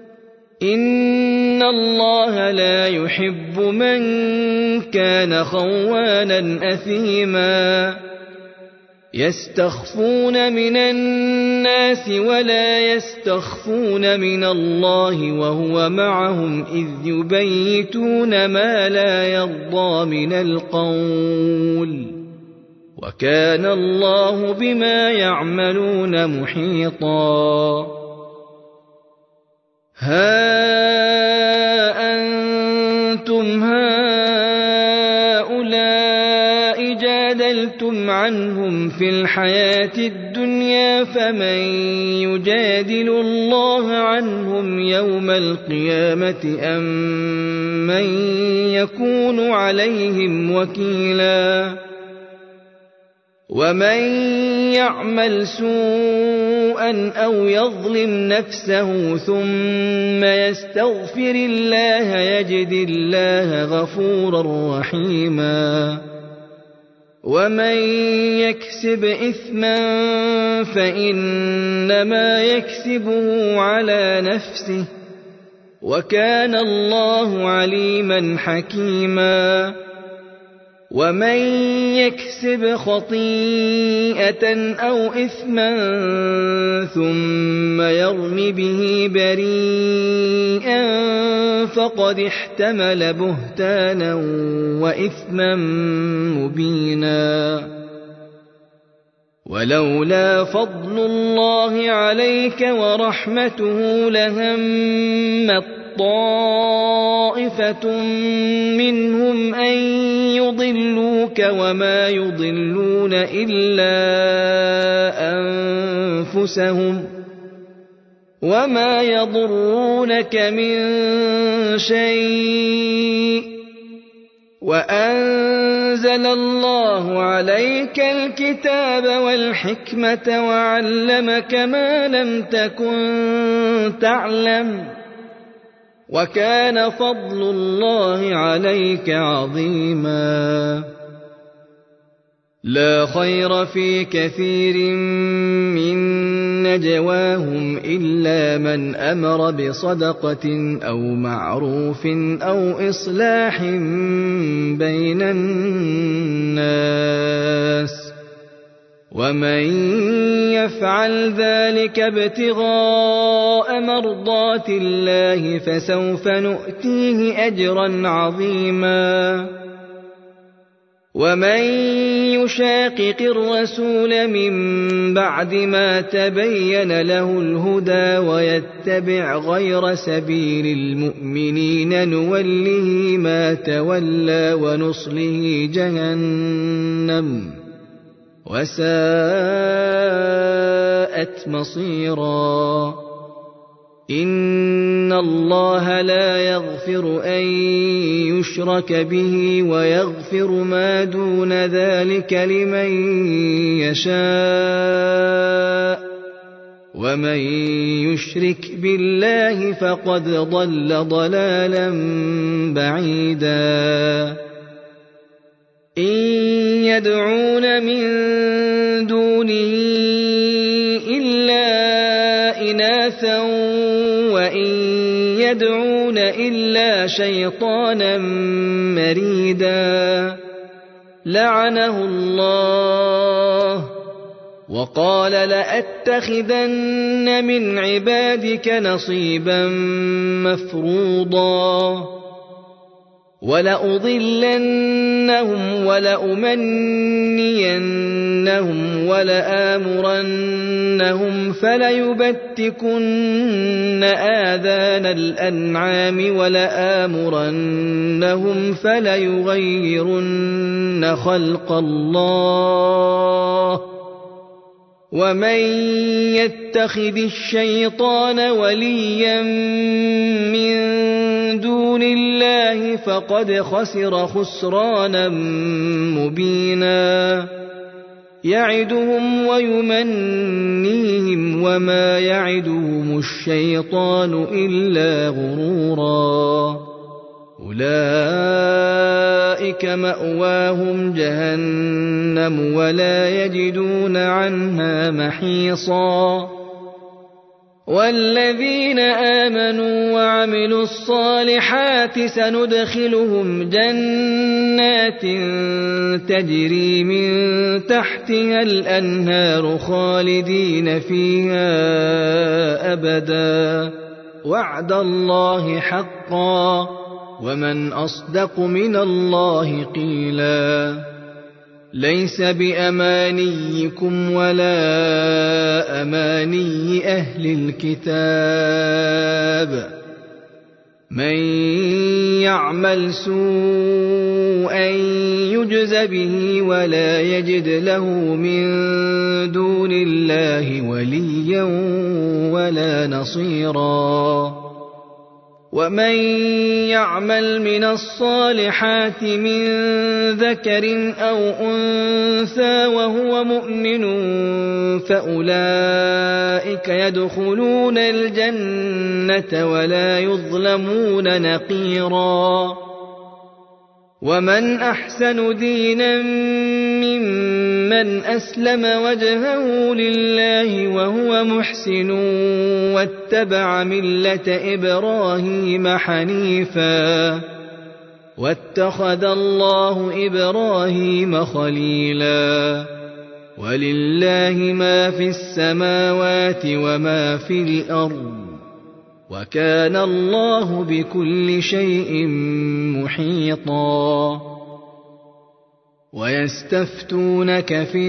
إن الله لا يحب من كان خوانا أثيما يستخفون من الناس ولا يستخفون من الله وهو معهم إذ يبيتون ما لا يرضى من القول وكان الله بما يعملون محيطا ها أنتم هؤلاء جادلتم عنهم في الحياة الدنيا فمن يجادل الله عنهم يوم القيامة أم من يكون عليهم وكيلا ومن يعمل سوءا أو يظلم نفسه ثم يستغفر الله يجد الله غفورا رحيما ومن يكسب إثما فإنما يكسبه على نفسه وكان الله عليما حكيما ومن يكسب خطيئة أو إثما ثم يرم به بريئا فقد احتمل بهتانا وإثما مبينا ولولا فضل الله عليك ورحمته لهمت طائفة منهم أن يضلوك وما يضلون إلا أنفسهم وما يضرونك من شيء وأنزل الله عليك الكتاب والحكمة وعلمك ما لم تكن تعلم وكان فضل الله عليك عظيما لا خير في كثير من نجواهم إلا من أمر بصدقة أو معروف أو إصلاح بين الناس ومن يفعل ذلك ابتغاء مرضات الله فسوف نؤتيه أجرا عظيما ومن يشاقق الرسول من بعد ما تبين له الهدى ويتبع غير سبيل المؤمنين نوله ما تولى ونصله جهنم وساءت مصيرا إن الله لا يغفر أن يشرك به ويغفر ما دون ذلك لمن يشاء ومن يشرك بالله فقد ضل ضلالا بعيدا إن يدعون من دونه إلا إناثا وإن يدعون إلا شيطانا مريدا لعنه الله وقال لأتخذن من عبادك نصيبا مفروضا ولأضلنهم ولأمنينهم ولآمرنهم فليبتكن آذان الأنعام ولآمرنهم فليغيرن خلق الله ومن يتخذ الشيطان وليا من دون الله فقد خسر خسرانا مبينا يعدهم ويمنيهم وما يعدهم الشيطان إلا غرورا أولئك مأواهم جهنم ولا يجدون عنها محيصا والذين آمنوا وعملوا الصالحات سندخلهم جنات تجري من تحتها الأنهار خالدين فيها أبدا وعد الله حقا ومن أصدق من الله قيلا ليس بأمانيكم ولا أماني أهل الكتاب من يعمل سوءا يجز به ولا يجد له من دون الله وليا ولا نصيرا ومن يعمل من الصالحات من ذكر أو أنثى وهو مؤمن فأولئك يدخلون الجنة ولا يظلمون نقيرا ومن أحسن دينا ممن أسلم وجهه لله وهو محسن واتبع ملة إبراهيم حنيفا واتخذ الله إبراهيم خليلا ولله ما في السماوات وما في الأرض وكان الله بكل شيء محيطا ويستفتونك في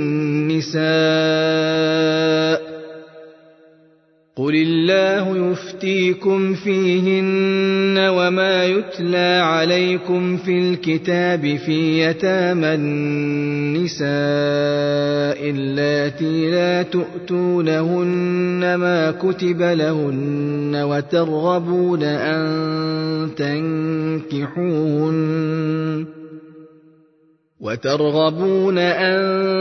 النساء قل الله يفتيكم فيهن وما يتلى عليكم في الكتاب في يتامى النساء اللاتي لا تؤتونهن ما كتب لهن وترغبون أن تنكحوهن وترغبون أن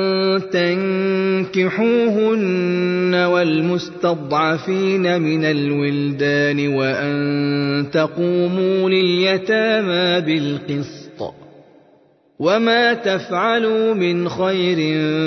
تنكحوهن والمستضعفين من الولدان وأن تقوموا لليتامى بالقسط وما تفعلوا من خير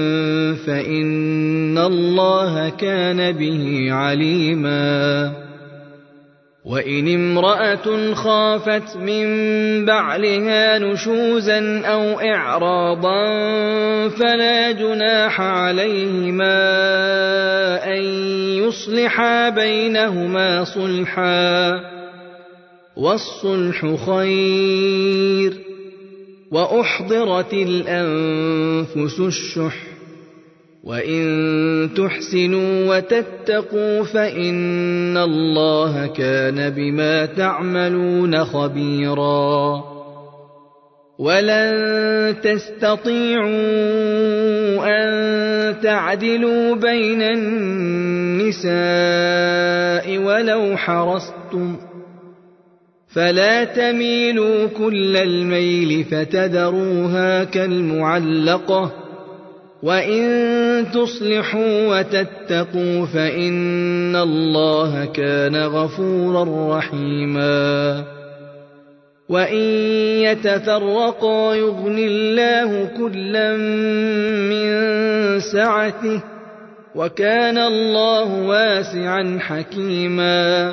فإن الله كان به عليما وإن امرأة خافت من بعلها نشوزا أو إعراضا فلا جناح عليهما أن يصلحا بينهما صلحا والصلح خير وأحضرت الأنفس الشح وإن تحسنوا وتتقوا فإن الله كان بما تعملون خبيرا ولن تستطيعوا أن تعدلوا بين النساء ولو حرصتم فلا تميلوا كل الميل فتذروها كالمعلقة وإن تصلحوا وتتقوا فإن الله كان غفورا رحيما وإن يتفرقا يغني الله كلا من سعته وكان الله واسعا حكيما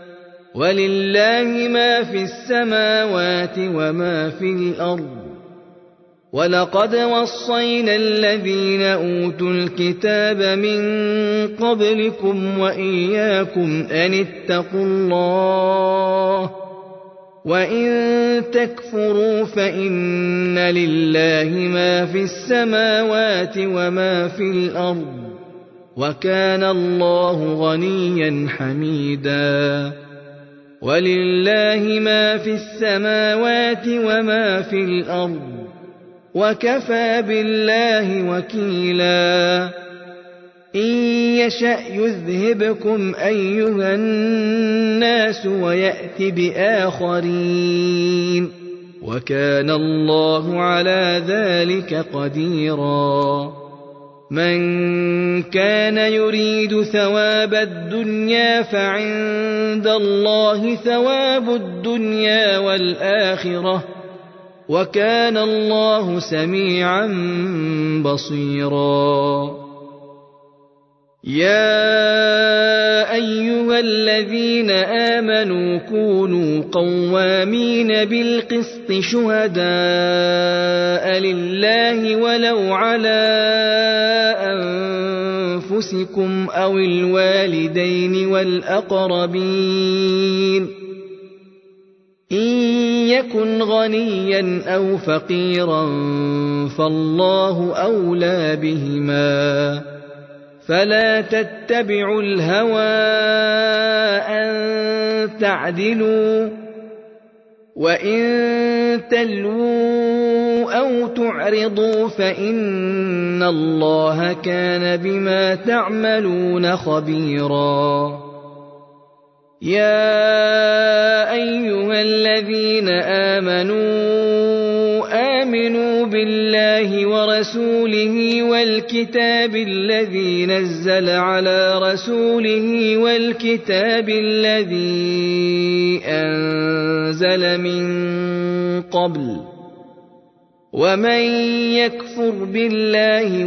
ولله ما في السماوات وما في الأرض ولقد وصينا الذين أوتوا الكتاب من قبلكم وإياكم أن اتقوا الله وإن تكفروا فإن لله ما في السماوات وما في الأرض وكان الله غنيا حميدا ولله ما في السماوات وما في الأرض وكفى بالله وكيلا إن يشأ يذهبكم أيها الناس ويأت بآخرين وكان الله على ذلك قديرا من كان يريد ثواب الدنيا فعند الله ثواب الدنيا والآخرة وكان الله سميعا بصيرا يا أيها الذين آمنوا كونوا قوامين بالقسط شهداء لله ولو على أنفسكم أو الوالدين والأقربين إن يكن غنيا أو فقيرا فالله أولى بهما فلا تتبعوا الهوى أن تعدلوا وإن تلووا أو تعرضوا فإن الله كان بما تعملون خبيرا يا أيها الذين آمنوا آمنوا بالله ورسوله والكتاب الذي نزل على رسوله والكتاب الذي أنزل من قبل ومن يكفر بالله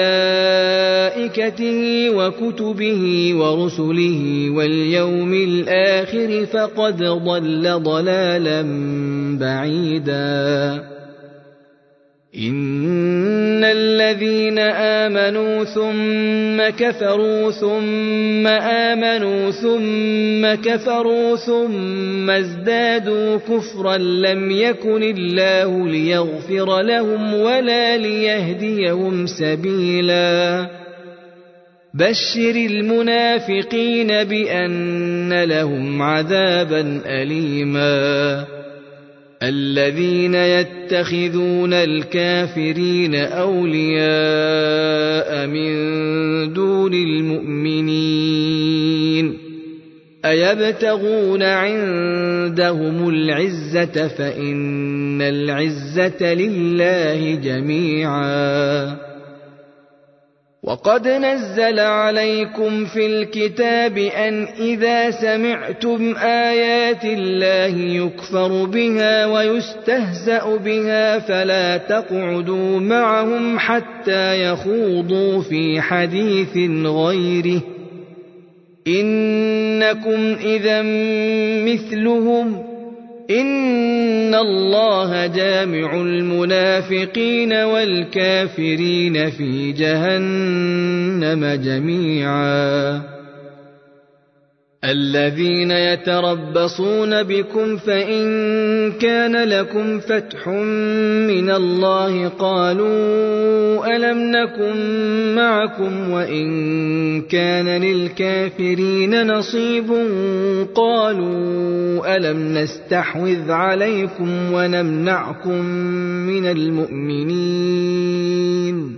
وملائكته وكتبه ورسله واليوم الآخر فقد ضل ضلالا بعيدا إن الذين آمنوا ثم كفروا ثم آمنوا ثم كفروا ثم ازدادوا كفرا لم يكن الله ليغفر لهم ولا ليهديهم سبيلا بشر المنافقين بأن لهم عذابا أليما الذين يتخذون الكافرين أولياء من دون المؤمنين أيبتغون عندهم العزة فإن العزة لله جميعا وقد نزل عليكم في الكتاب أن إذا سمعتم آيات الله يكفر بها ويستهزأ بها فلا تقعدوا معهم حتى يخوضوا في حديث غيره إنكم إذا مثلهم إن الله جامع المنافقين والكافرين في جهنم جميعا الذين يتربصون بكم فإن كان لكم فتح من الله قالوا ألم نكن معكم وإن كان للكافرين نصيب قالوا ألم نستحوذ عليكم ونمنعكم من المؤمنين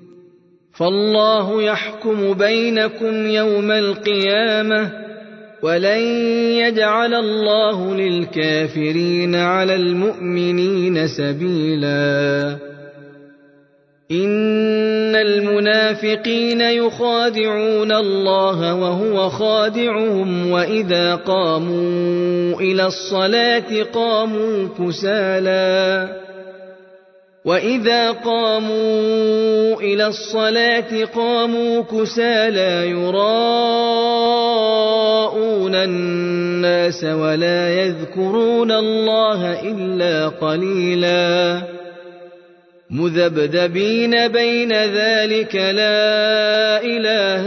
فالله يحكم بينكم يوم القيامة ولن يجعل الله للكافرين على المؤمنين سبيلا إن المنافقين يخادعون الله وهو خادعهم وإذا قاموا إلى الصلاة قاموا كسالى وإذا قاموا إلى الصلاة قاموا كسالى يراءون الناس ولا يذكرون الله إلا قليلا مذبذبين بين ذلك لا إله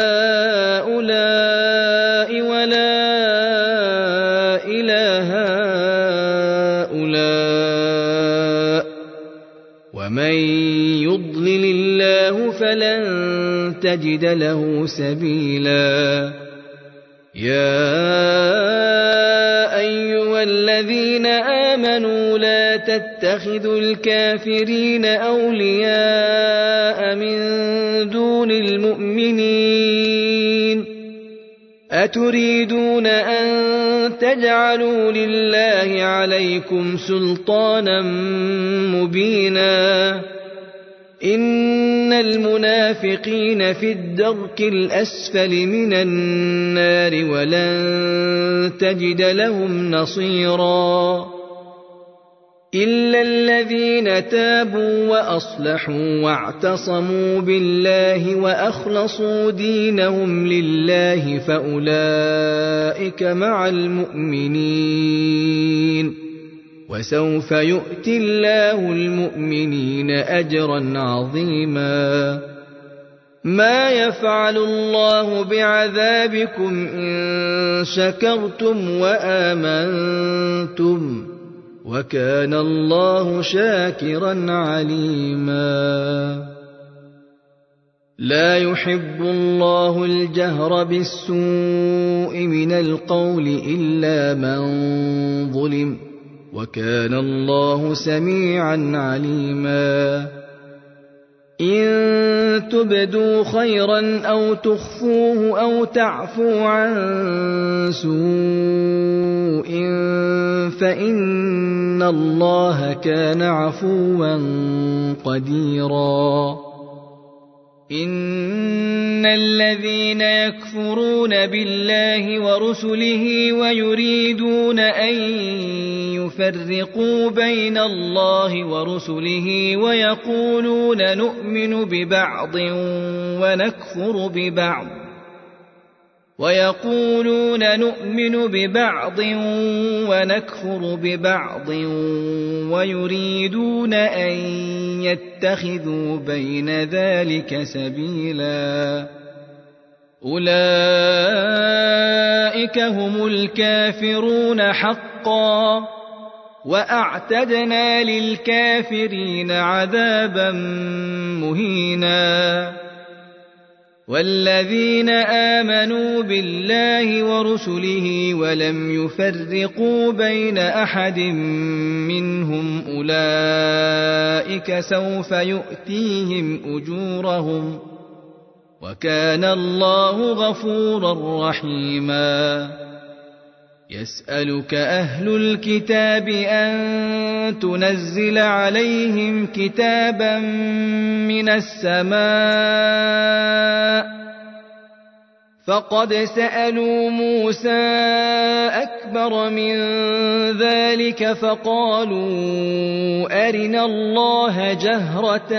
هؤلاء ولا إله هؤلاء ومن يضلل الله فلن تجد له سبيلا يا أيها الذين آمنوا لا تتخذوا الكافرين أولياء من دون المؤمنين أتريدون أن تجعلوا لله عليكم سلطانا مبينا إن المنافقين في الدرك الأسفل من النار ولن تجد لهم نصيرا إلا الذين تابوا وأصلحوا واعتصموا بالله وأخلصوا دينهم لله فأولئك مع المؤمنين وسوف يؤتي الله المؤمنين أجرا عظيما ما يفعل الله بعذابكم إن شكرتم وآمنتم وكان الله شاكرا عليما لا يحب الله الجهر بالسوء من القول إلا من ظلم وكان الله سميعا عليما إن تبدوا خيرا أو تخفوه أو تعفو عن سوء فإن الله كان عفوا قديرا إن الذين يكفرون بالله ورسله ويريدون أن يفرقوا بين الله ورسله ويقولون نؤمن ببعض ونكفر ببعض ويقولون نؤمن ببعض ونكفر ببعض ويريدون أن يتخذوا بين ذلك سبيلا أولئك هم الكافرون حقا وأعتدنا للكافرين عذابا مهينا والذين آمنوا بالله ورسله ولم يفرقوا بين أحد منهم أولئك سوف يؤتيهم أجورهم وكان الله غفورا رحيما يسألك أهل الكتاب أن تنزل عليهم كتابا من السماء فقد سألوا موسى أكبر من ذلك فقالوا أرنا الله جهرة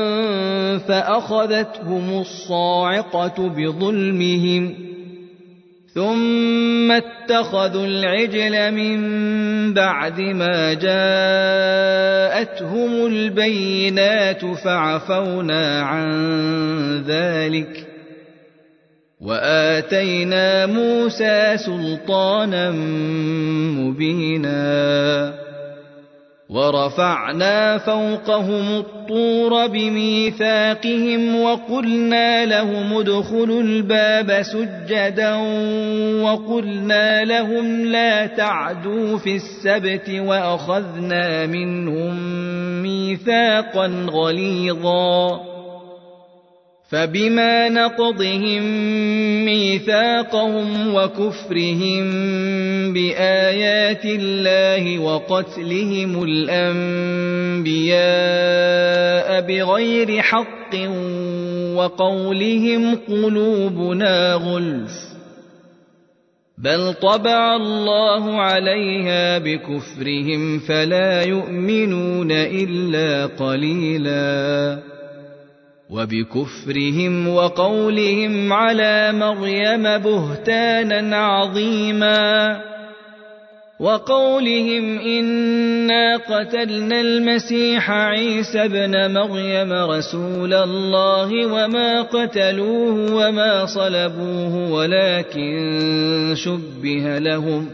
فأخذتهم الصاعقة بظلمهم ثم اتخذوا العجل من بعد ما جاءتهم البينات فعفونا عن ذلك وآتينا موسى سلطانا مبينا ورفعنا فوقهم الطور بميثاقهم وقلنا لهم ادخلوا الباب سجدا وقلنا لهم لا تعدوا في السبت وأخذنا منهم ميثاقا غليظا فبما نقضهم ميثاقهم وكفرهم بآيات الله وقتلهم الأنبياء بغير حق وقولهم قلوبنا غلف بل طبع الله عليها بكفرهم فلا يؤمنون إلا قليلا وبكفرهم وقولهم على مريم بهتانا عظيما وقولهم إنا قتلنا المسيح عيسى ابن مريم رسول الله وما قتلوه وما صلبوه ولكن شبه لهم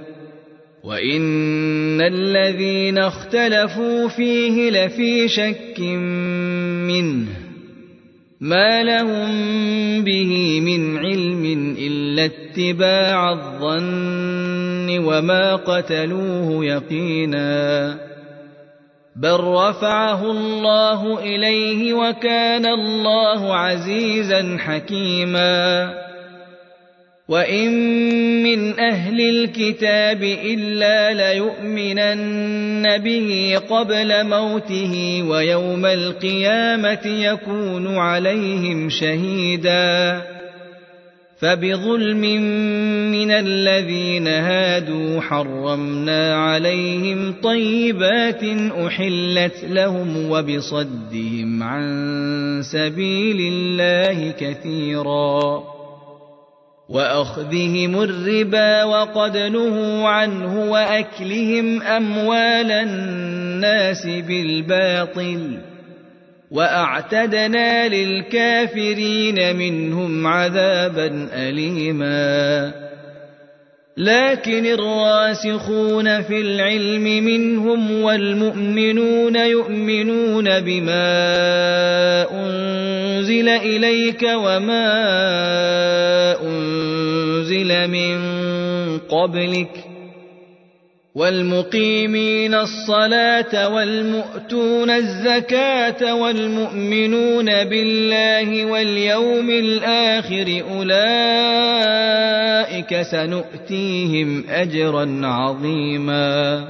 وإن الذين اختلفوا فيه لفي شك منه ما لهم به من علم إلا اتباع الظن وما قتلوه يقينا بل رفعه الله إليه وكان الله عزيزا حكيما وإن من أهل الكتاب إلا ليؤمنن به قبل موته ويوم القيامة يكون عليهم شهيدا فبظلم من الذين هادوا حرمنا عليهم طيبات أحلت لهم وبصدهم عن سبيل الله كثيرا وأخذهم الربا وقد نهوا عنه وأكلهم أموال الناس بالباطل وأعتدنا للكافرين منهم عذابا أليما لكن الراسخون في العلم منهم والمؤمنون يؤمنون بما أنزل إليك وما أنزل من قبلك والمقيمين الصلاة والمؤتون الزكاة والمؤمنون بالله واليوم الآخر أولئك سنؤتيهم أجرا عظيما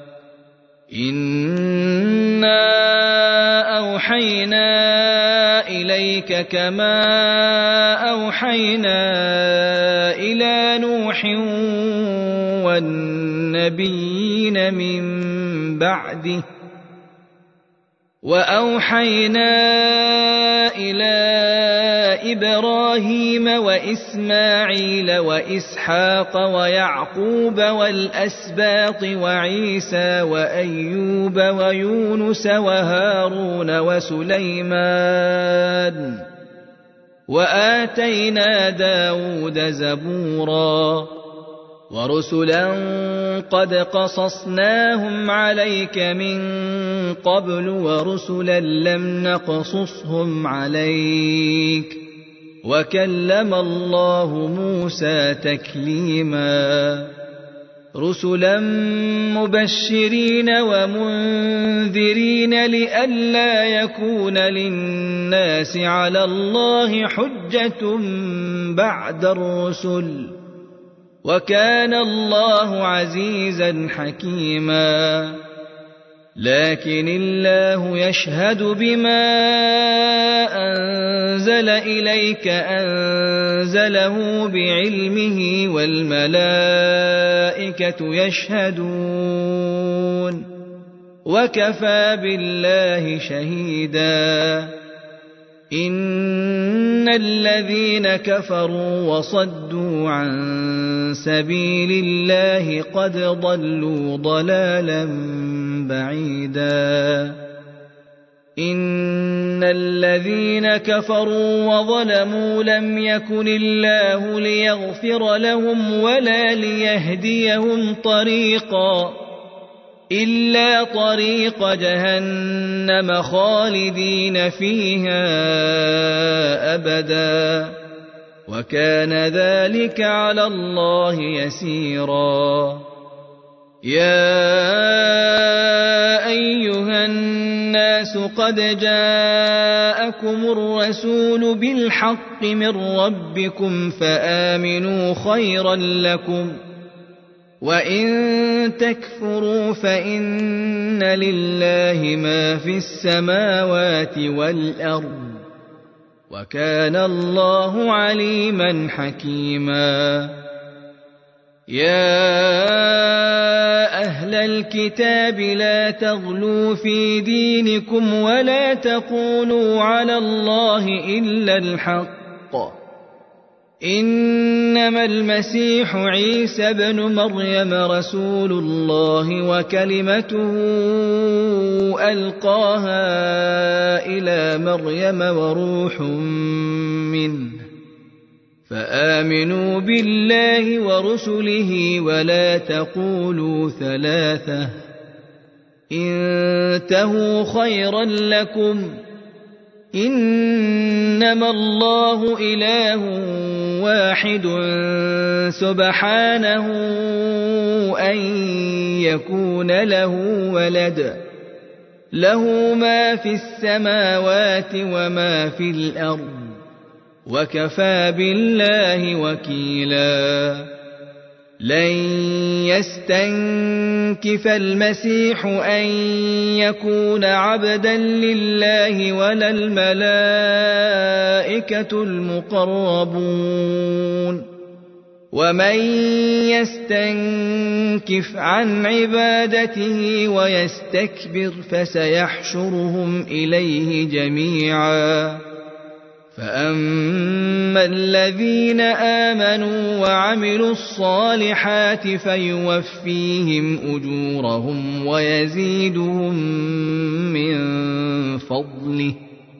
إنا أوحينا إليك كما أوحينا إلى نوح والنبيين من بعده وأوحينا إلى إبراهيم وإسماعيل وإسحاق ويعقوب والأسباط وعيسى وأيوب ويونس وهارون وسليمان وآتينا داود زبورا ورسلا قد قصصناهم عليك من قبل ورسلا لم نقصصهم عليك وكلم الله موسى تكليما رسلا مبشرين ومنذرين لئلا يكون للناس على الله حجة بعد الرسل وكان الله عزيزا حكيما لكن الله يشهد بما أنزل إليك أنزله بعلمه والملائكة يشهدون وكفى بالله شهيدا إن الذين كفروا وصدوا عن سبيل الله قد ضلوا ضلالا بعيدا إن الذين كفروا وظلموا لم يكن الله ليغفر لهم ولا ليهديهم طريقا إلا طريق جهنم خالدين فيها أبدا وكان ذلك على الله يسيرا يا أيها الناس قد جاءكم جاءكم الرسول بالحق من ربكم فآمنوا خيرا لكم وإن تكفروا فإن لله ما في السماوات والأرض وكان الله عليما حكيما يا أهل الكتاب لا تغلوا في دينكم ولا تقولوا على الله إلا الحق إنما المسيح عيسى بن مريم رسول الله وكلمته ألقاها إلى مريم وروح منه فآمنوا بالله ورسله ولا تقولوا ثلاثة انتهوا خيرا لكم إنما الله إله واحد سبحانه أن يكون له ولد له ما في السماوات وما في الأرض وكفى بالله وكيلا لن يستنكف المسيح أن يكون عبدا لله ولا الملائكة المقربون ومن يستنكف عن عبادته ويستكبر فسيحشرهم إليه جميعا فأما الذين آمنوا وعملوا الصالحات فيوفيهم أجورهم ويزيدهم من فضله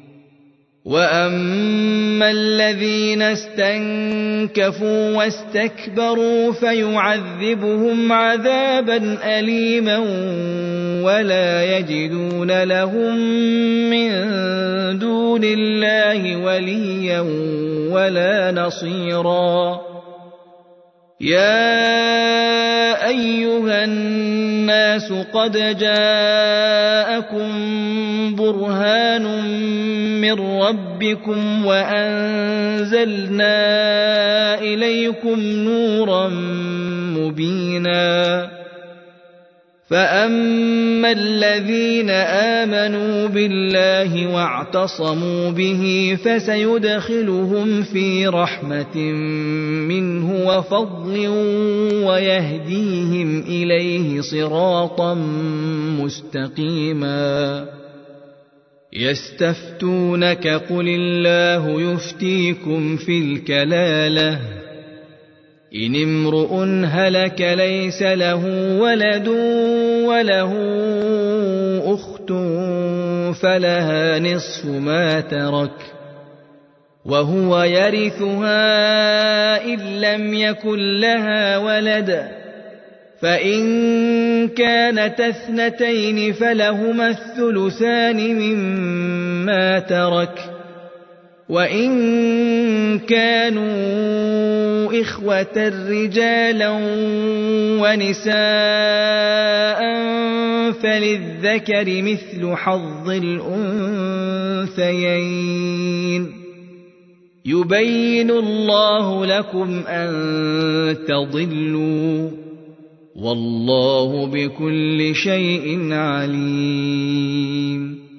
وأما الذين استنكفوا واستكبروا فيعذبهم عذابا أليما ولا يجدون لهم من دون الله وليا ولا نصيرا يا أيها الناس قد جاءكم برهان من ربكم وأنزلنا إليكم نورا مبينا فأما الذين آمنوا بالله واعتصموا به فسيدخلهم في رحمة منه وفضل ويهديهم إليه صراطا مستقيما يستفتونك قل الله يفتيكم في الكلالة إن امرؤ هلك ليس له ولد وله أخت فلها نصف ما ترك وهو يرثها إن لم يكن لها ولد فإن كانت اثنتين فلهما الثلثان مما ترك وإن كانوا إخوة رجالا ونساء فللذكر مثل حظ الأنثيين يبين الله لكم أن تضلوا والله بكل شيء عليم